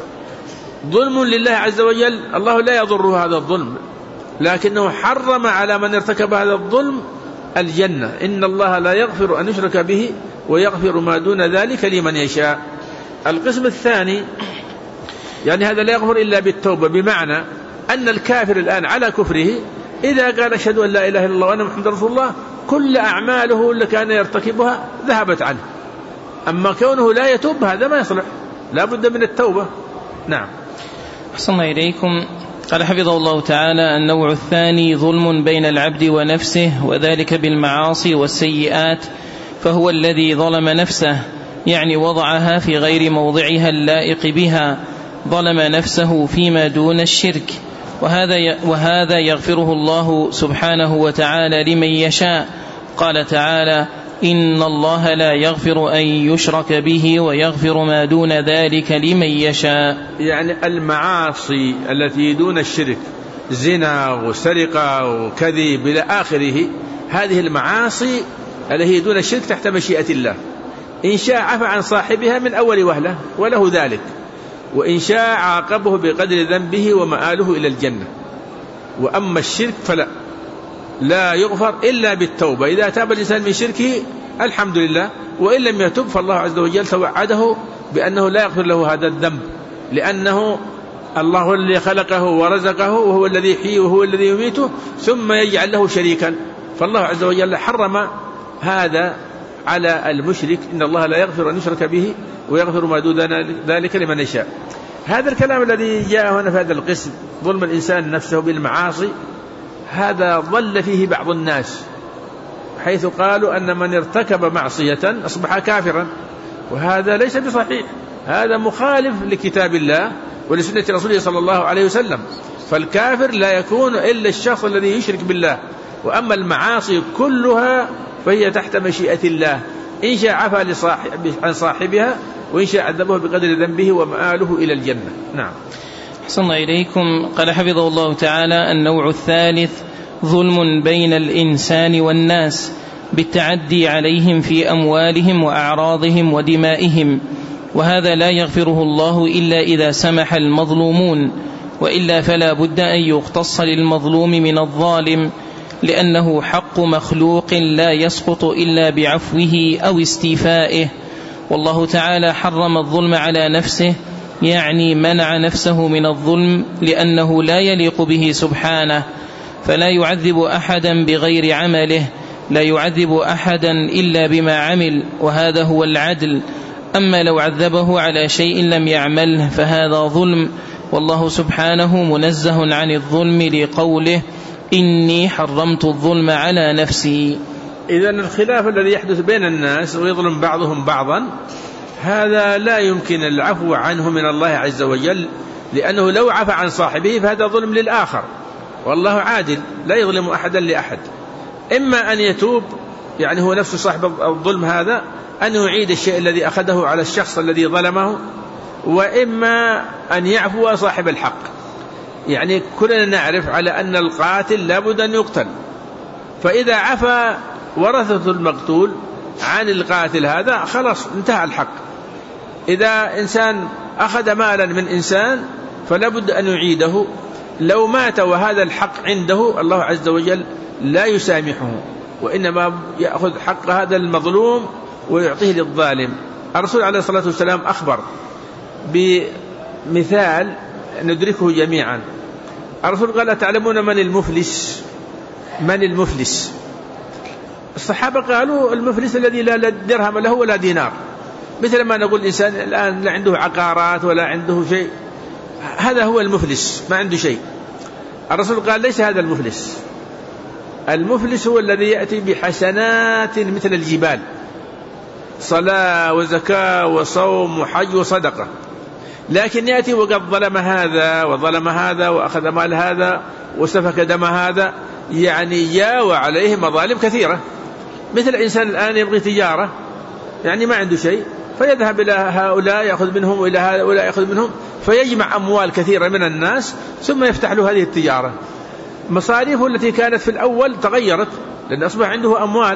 ظلم لله عز وجل، الله لا يضره هذا الظلم، لكنه حرم على من ارتكب هذا الظلم الجنة: إن الله لا يغفر أن يشرك به ويغفر ما دون ذلك لمن يشاء. القسم الثاني يعني هذا لا يغفر إلا بالتوبة، بمعنى أن الكافر الآن على كفره إذا قال أشهد أن لا إله إلا الله وأنا محمد رسول الله كل أعماله اللي كان يرتكبها ذهبت عنه. أما كونه لا يتوب هذا ما يصلح، لا بد من التوبة. نعم. أحسن إليكم. قال حفظه الله تعالى: النوع الثاني ظلم بين العبد ونفسه، وذلك بالمعاصي والسيئات، فهو الذي ظلم نفسه، يعني وضعها في غير موضعها اللائق بها، ظلم نفسه فيما دون الشرك، وهذا وهذا يغفره الله سبحانه وتعالى لمن يشاء. قال تعالى: إن الله لا يغفر أن يشرك به ويغفر ما دون ذلك لمن يشاء. يعني المعاصي التي دون الشرك، زنا وسرقة وكذب إلى آخره، هذه المعاصي التي دون الشرك تحت مشيئة الله، إن شاء عفى عن صاحبها من أول وهلة وله ذلك، وإن شاء عاقبه بقدر ذنبه ومآله إلى الجنة. وأما الشرك فلا لا يغفر إلا بالتوبة. إذا تاب الإنسان من شركه الحمد لله، وإن لم يتب فالله عز وجل توعده بأنه لا يغفر له هذا الذنب، لأنه الله هو الذي خلقه ورزقه وهو الذي يحييه وهو الذي يميته ثم يجعل له شريكا، فالله عز وجل حرم هذا على المشرك. إن الله لا يغفر أن يشرك به ويغفر ما دون ذلك لمن يشاء. هذا الكلام الذي جاء هنا في هذا القسم ظلم الإنسان نفسه بالمعاصي، هذا ضل فيه بعض الناس، حيث قالوا أن من ارتكب معصية أصبح كافرا، وهذا ليس بصحيح، هذا مخالف لكتاب الله ولسنة رسوله صلى الله عليه وسلم. فالكافر لا يكون إلا الشخص الذي يشرك بالله، وأما المعاصي كلها فهي تحت مشيئة الله، إن شاء عفى عن صاحبها وإن شاء عذبه بقدر ذنبه ومآله إلى الجنة. نعم. أحسن إليكم. قال حفظه الله تعالى: النوع الثالث ظلم بين الإنسان والناس بالتعدي عليهم في أموالهم وأعراضهم ودمائهم، وهذا لا يغفره الله إلا إذا سمح المظلومون، وإلا فلا بد أن يقتص للمظلوم من الظالم، لأنه حق مخلوق لا يسقط إلا بعفوه أو استيفائه. والله تعالى حرم الظلم على نفسه، يعني منع نفسه من الظلم لأنه لا يليق به سبحانه، فلا يعذب أحدا بغير عمله، لا يعذب أحدا إلا بما عمل، وهذا هو العدل. أما لو عذبه على شيء لم يعمله فهذا ظلم، والله سبحانه منزه عن الظلم لقوله: إني حرمت الظلم على نفسي. إذن الخلاف الذي يحدث بين الناس ويظلم بعضهم بعضا هذا لا يمكن العفو عنه من الله عز وجل، لأنه لو عفى عن صاحبه فهذا ظلم للآخر، والله عادل لا يظلم أحدا لأحد. إما أن يتوب، يعني هو نفسه صاحب الظلم هذا، أن يعيد الشيء الذي أخذه على الشخص الذي ظلمه، وإما أن يعفو صاحب الحق. يعني كلنا نعرف على أن القاتل لابد أن يقتل، فإذا عفى ورثة المقتول عن القاتل هذا خلاص انتهى الحق. إذا إنسان أخذ مالا من إنسان فلابد أن يعيده، لو مات وهذا الحق عنده الله عز وجل لا يسامحه، وإنما يأخذ حق هذا المظلوم ويعطيه للظالم. الرسول عليه الصلاة والسلام أخبر بمثال ندركه جميعا. الرسول قال: تعلمون من المفلس؟ من المفلس؟ الصحابة قالوا: المفلس الذي لا درهم له ولا دينار، مثل ما نقول إنسان الآن لا عنده عقارات ولا عنده شيء، هذا هو المفلس، ما عنده شيء. الرسول قال: ليس هذا المفلس، المفلس هو الذي يأتي بحسنات مثل الجبال، صلاة وزكاة وصوم وحج وصدقة، لكن يأتي وقد ظلم هذا وظلم هذا وأخذ مال هذا وسفك دم هذا، يعني جاء وعليه مظالم كثيرة. مثل إنسان الآن يبغي تجارة، يعني ما عنده شيء، فيذهب إلى هؤلاء يأخذ منهم وإلى هؤلاء يأخذ منهم، فيجمع أموال كثيرة من الناس ثم يفتح له هذه التجارة. مصاريفه التي كانت في الأول تغيرت لأن أصبح عنده أموال.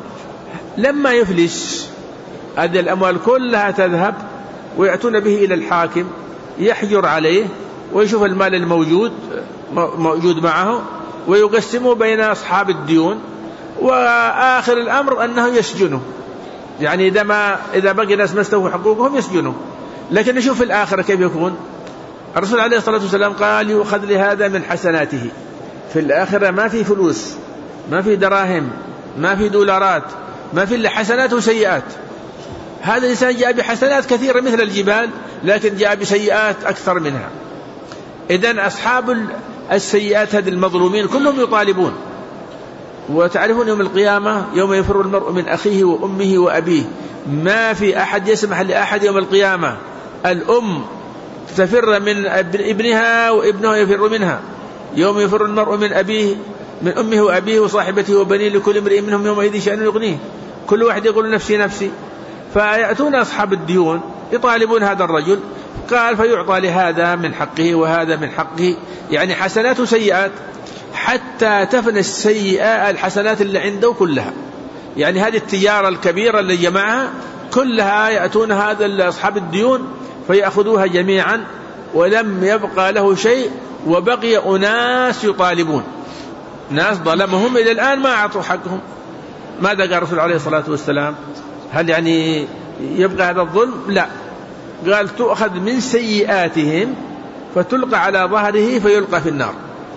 لما يفلس هذه الأموال كلها تذهب ويأتون به إلى الحاكم يحجر عليه ويشوف المال الموجود موجود معه ويقسمه بين أصحاب الديون، وآخر الأمر أنه يسجنه. يعني إذا ما إذا بقي ناس ما استووا حقوقهم يسجنه. لكن نشوف في الآخرة كيف يكون. الرسول عليه الصلاة والسلام قال: يؤخذ لهذا من حسناته. في الآخرة ما في فلوس، ما في دراهم، ما في دولارات، ما في إلا حسنات وسيئات. هذا الإنسان جاء بحسنات كثيرة مثل الجبال، لكن جاء بسيئات أكثر منها. إذن أصحاب السيئات هذه المظلومين كلهم يطالبون. وتعرفون يوم القيامة يوم يفر المرء من أخيه وأمه وأبيه، ما في أحد يسمح لأحد يوم القيامة. الأم تفر من ابنها وابنه يفر منها. يوم يفر المرء من أبيه من أمه وأبيه وصاحبته وبنيه لكل امرئ منهم يومئذ شأن يغنيه، كل واحد يقول نفسي نفسي. فيأتون أصحاب الديون يطالبون هذا الرجل، قال: فيعطى لهذا من حقه وهذا من حقه، يعني حسنات وسيئات، حتى تفنى السيئة الحسنات اللي عنده كلها. يعني هذه التجارة الكبيرة اللي جمعها كلها يأتون هذا أصحاب الديون فيأخذوها جميعا ولم يبقى له شيء، وبقي أناس يطالبون، ناس ظلمهم إلى الآن ما أعطوا حقهم. ماذا قال الرسول عليه الصلاة والسلام؟ هل يعني يبقى هذا الظلم؟ لا، قال تؤخذ من سيئاتهم فتلقى على ظهره فيلقى في النار.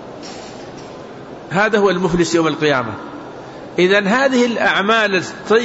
هذا هو المفلس يوم القيامة. إذن هذه الأعمال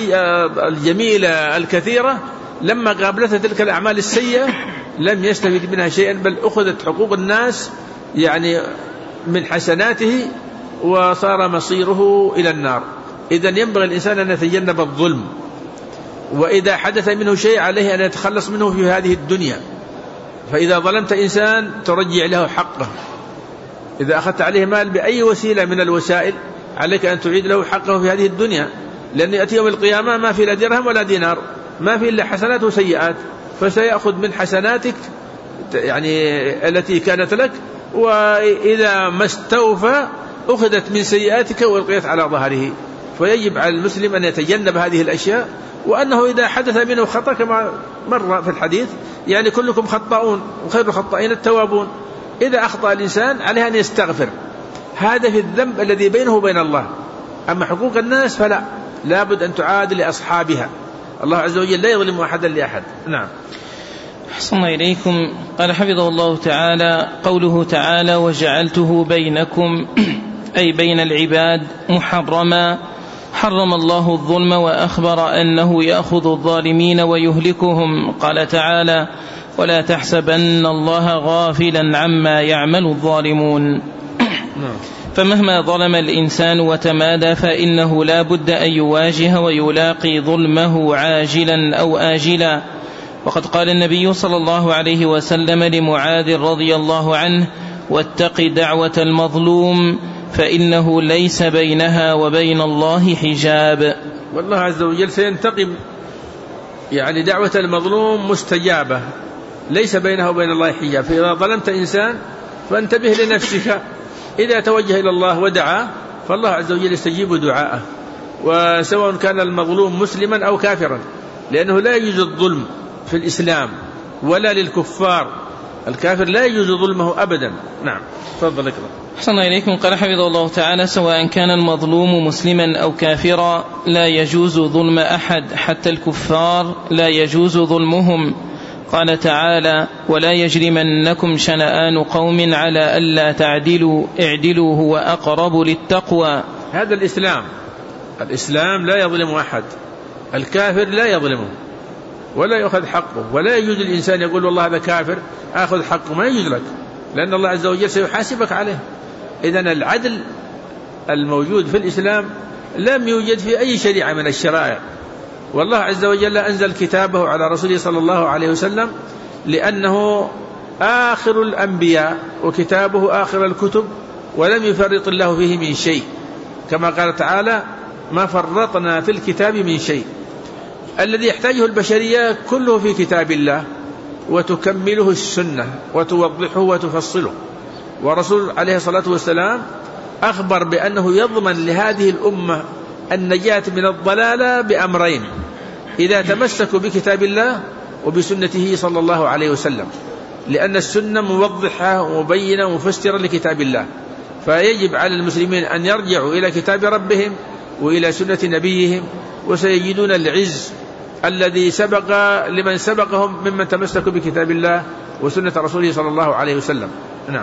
الجميلة الكثيرة لما قابلتها تلك الأعمال السيئة لم يستفيد منها شيئا، بل أخذت حقوق الناس يعني من حسناته وصار مصيره إلى النار. إذن ينبغي الإنسان أن يتجنب الظلم، وإذا حدث منه شيء عليه أن يتخلص منه في هذه الدنيا. فإذا ظلمت إنسان ترجع له حقه، إذا أخذت عليه مال بأي وسيلة من الوسائل عليك أن تعيد له حقه في هذه الدنيا، لأن يأتي يوم القيامة ما في لا درهم ولا دينار، ما في إلا حسنات وسيئات، فسيأخذ من حسناتك يعني التي كانت لك، وإذا ما استوفى أخذت من سيئاتك وألقيت على ظهره. فيجب على المسلم أن يتجنب هذه الأشياء، وأنه إذا حدث منه خطأ كما مر في الحديث يعني كلكم خطاؤون وخير الخطائين التوابون. إذا أخطأ الإنسان عليه أن يستغفر، هذا في الذنب الذي بينه وبين الله. أما حقوق الناس فلا، لابد أن تعاد لأصحابها. الله عز وجل لا يظلم أحدا لأحد. نعم. أحسن إليكم. قال حفظه الله تعالى: قوله تعالى: وجعلته بينكم أي بين العباد محرما، حرم الله الظلم وأخبر أنه يأخذ الظالمين ويهلكهم. قال تعالى: ولا تحسبن الله غافلا عما يعمل الظالمون. فمهما ظلم الإنسان وتمادى فإنه لا بد أن يواجه ويلاقي ظلمه عاجلا أو آجلا. وقد قال النبي صلى الله عليه وسلم لمعاذ رضي الله عنه: واتق دعوة المظلوم فإنه ليس بينها وبين الله حجاب. والله عز وجل سينتقم، يعني دعوة المظلوم مستجابة ليس بينها وبين الله حجاب. فإذا ظلمت إنسان فانتبه لنفسك، إذا توجه إلى الله ودعا فالله عز وجل يستجيب دعاءه، وسواء كان المظلوم مسلما أو كافرا، لأنه لا يجوز الظلم في الإسلام ولا للكفار، الكافر لا يجوز ظلمه أبدا. نعم. تفضل اقرأ. أحسن إليكم. قال حفظه الله تعالى: سواء كان المظلوم مسلما أو كافرا لا يجوز ظلم أحد، حتى الكفار لا يجوز ظلمهم. قال تعالى: ولا يجرمنكم شنآن قوم على ألا تعدلوا اعدلوا هو أقرب للتقوى. هذا الإسلام، الإسلام لا يظلم أحد، الكافر لا يظلمه ولا يأخذ حقه، ولا يجوز الإنسان يقول والله هذا كافر أخذ حقه، ما يجوز لك، لأن الله عز وجل سيحاسبك عليه. إذن العدل الموجود في الإسلام لم يوجد في أي شريعة من الشرائع، والله عز وجل أنزل كتابه على رسوله صلى الله عليه وسلم لأنه آخر الأنبياء وكتابه آخر الكتب، ولم يفرط الله فيه من شيء، كما قال تعالى: ما فرطنا في الكتاب من شيء. الذي يحتاجه البشرية كله في كتاب الله، وتكمله السنة وتوضحه وتفصله. ورسول عليه الصلاة والسلام أخبر بأنه يضمن لهذه الأمة النجاة من الضلالة بأمرين: إذا تمسكوا بكتاب الله وبسنته صلى الله عليه وسلم، لأن السنة موضحة ومبينة ومفسرة لكتاب الله. فيجب على المسلمين أن يرجعوا إلى كتاب ربهم وإلى سنة نبيهم، وسيجدون العز الذي سبق لمن سبقهم ممن تمسكوا بكتاب الله وسنة رسوله صلى الله عليه وسلم. نعم.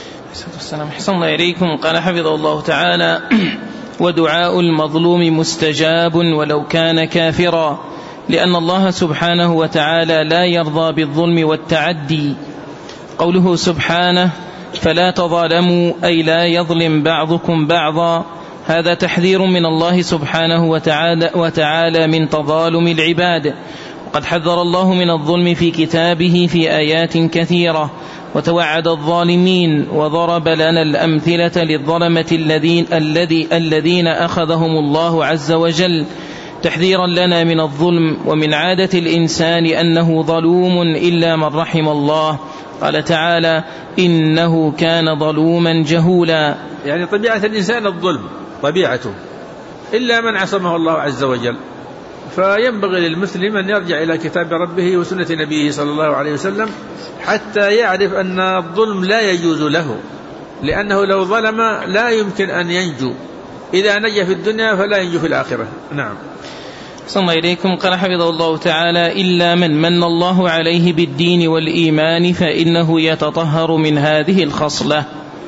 حسن الله إليكم. قال حفظه الله تعالى: ودعاء المظلوم مستجاب ولو كان كافرا، لأن الله سبحانه وتعالى لا يرضى بالظلم والتعدي. قوله سبحانه: فلا تظالموا أي لا يظلم بعضكم بعضا، هذا تحذير من الله سبحانه وتعالى, وتعالى من تظالم العباد. وقد حذر الله من الظلم في كتابه في آيات كثيرة، وتوعد الظالمين وضرب لنا الأمثلة للظلمة الذين, الذي الذين أخذهم الله عز وجل تحذيرا لنا من الظلم. ومن عادة الإنسان أنه ظلوم إلا من رحم الله. قال تعالى: إنه كان ظلوما جهولا. يعني طبيعة الإنسان الظلم طبيعته، إلا من عصمه الله عز وجل، فينبغي للمسلم أن يرجع إلى كتاب ربه وسنة نبيه صلى الله عليه وسلم حتى يعرف أن الظلم لا يجوز له، لأنه لو ظلم لا يمكن أن ينجو، إذا نجى في الدنيا فلا ينجو في الآخرة. نعم. صلى الله إليكم. قال حفظه الله تعالى: إلا من من الله عليه بالدين والإيمان فإنه يتطهر من هذه الخصلة.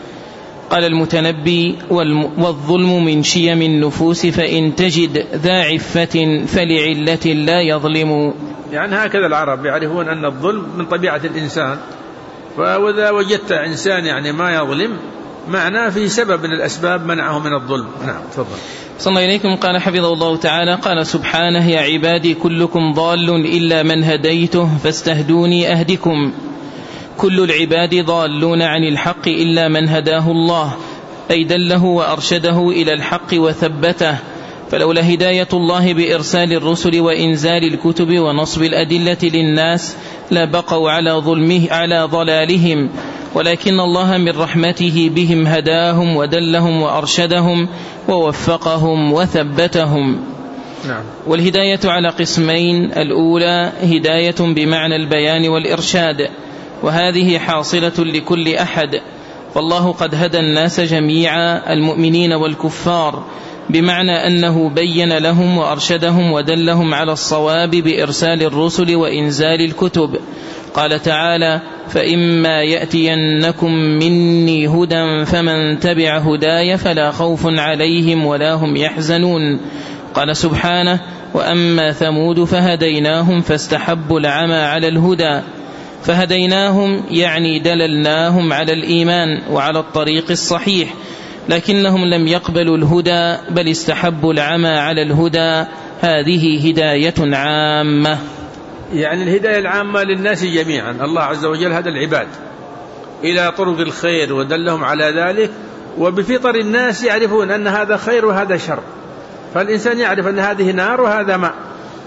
قال المتنبي: والظلم من شيم النفوس فإن تجد ذا عفة فلعلة لا يظلم. يعني هكذا العرب يعرفون أن الظلم من طبيعة الإنسان، فإذا وجدت إنسان يعني ما يظلم معناه في سبب من الأسباب منعه من الظلم. نعم. تفضل. صلى الله إليكم. قال حفظه الله تعالى: قال سبحانه: يا عبادي كلكم ضال إلا من هديته فاستهدوني أهدكم. كل العباد ضالون عن الحق إلا من هداه الله، أي دله وأرشده إلى الحق وثبته. فلولا هداية الله بإرسال الرسل وإنزال الكتب ونصب الأدلة للناس لبقوا على ظلمه على ضلالهم، ولكن الله من رحمته بهم هداهم ودلهم وأرشدهم ووفقهم وثبتهم. نعم. والهداية على قسمين: الأولى هداية بمعنى البيان والإرشاد، وهذه حاصلة لكل أحد، فالله قد هدى الناس جميعا المؤمنين والكفار، بمعنى أنه بين لهم وأرشدهم ودلهم على الصواب بإرسال الرسل وإنزال الكتب. قال تعالى: فإما يأتينكم مني هدى فمن تبع هداي فلا خوف عليهم ولا هم يحزنون. قال سبحانه: وأما ثمود فهديناهم فاستحبوا العمى على الهدى. فهديناهم يعني دللناهم على الإيمان وعلى الطريق الصحيح، لكنهم لم يقبلوا الهدى بل استحبوا العمى على الهدى. هذه هداية عامة. يعني الهداية العامة للناس جميعا. الله عز وجل هدى العباد إلى طرق الخير ودلهم على ذلك، وبفطر الناس يعرفون أن هذا خير وهذا شر، فالإنسان يعرف أن هذه نار وهذا ماء،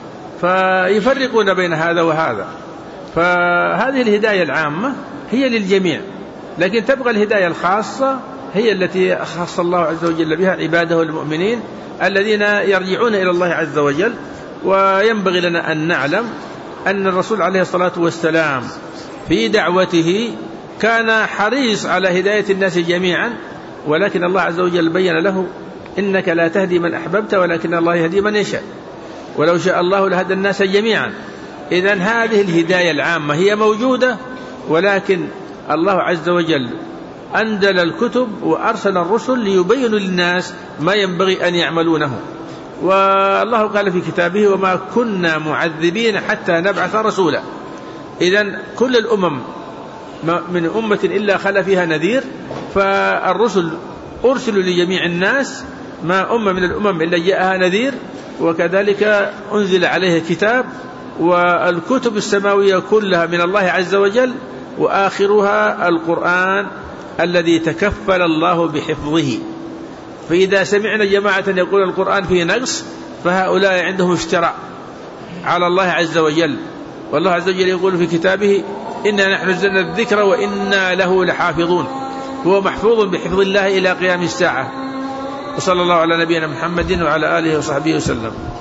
فيفرقون بين هذا وهذا. فهذه الهداية العامة هي للجميع، لكن تبقى الهداية الخاصة هي التي خص الله عز وجل بها عباده المؤمنين الذين يرجعون إلى الله عز وجل. وينبغي لنا أن نعلم أن الرسول عليه الصلاة والسلام في دعوته كان حريص على هداية الناس جميعا، ولكن الله عز وجل بين له: إنك لا تهدي من أحببت ولكن الله يهدي من يشاء، ولو شاء الله لهدى الناس جميعا. إذن هذه الهداية العامة هي موجودة، ولكن الله عز وجل أنزل الكتب وأرسل الرسل ليبينوا للناس ما ينبغي أن يعملونه. والله قال في كتابه: وما كنا معذبين حتى نبعث رسولا. إذن كل الأمم من أمة إلا خلا فيها نذير، فالرسل أرسلوا لجميع الناس، ما أمة من الأمم إلا جاءها نذير، وكذلك أنزل عليه كتاب. والكتب السماوية كلها من الله عز وجل، وآخرها القرآن الذي تكفل الله بحفظه. فإذا سمعنا جماعة يقول القرآن فيه نقص فهؤلاء عندهم افتراء على الله عز وجل. والله عز وجل يقول في كتابه: إنا نحن نزلنا الذكر وإنا له لحافظون. هو محفوظ بحفظ الله إلى قيام الساعة. وصلى الله على نبينا محمد وعلى آله وصحبه وسلم.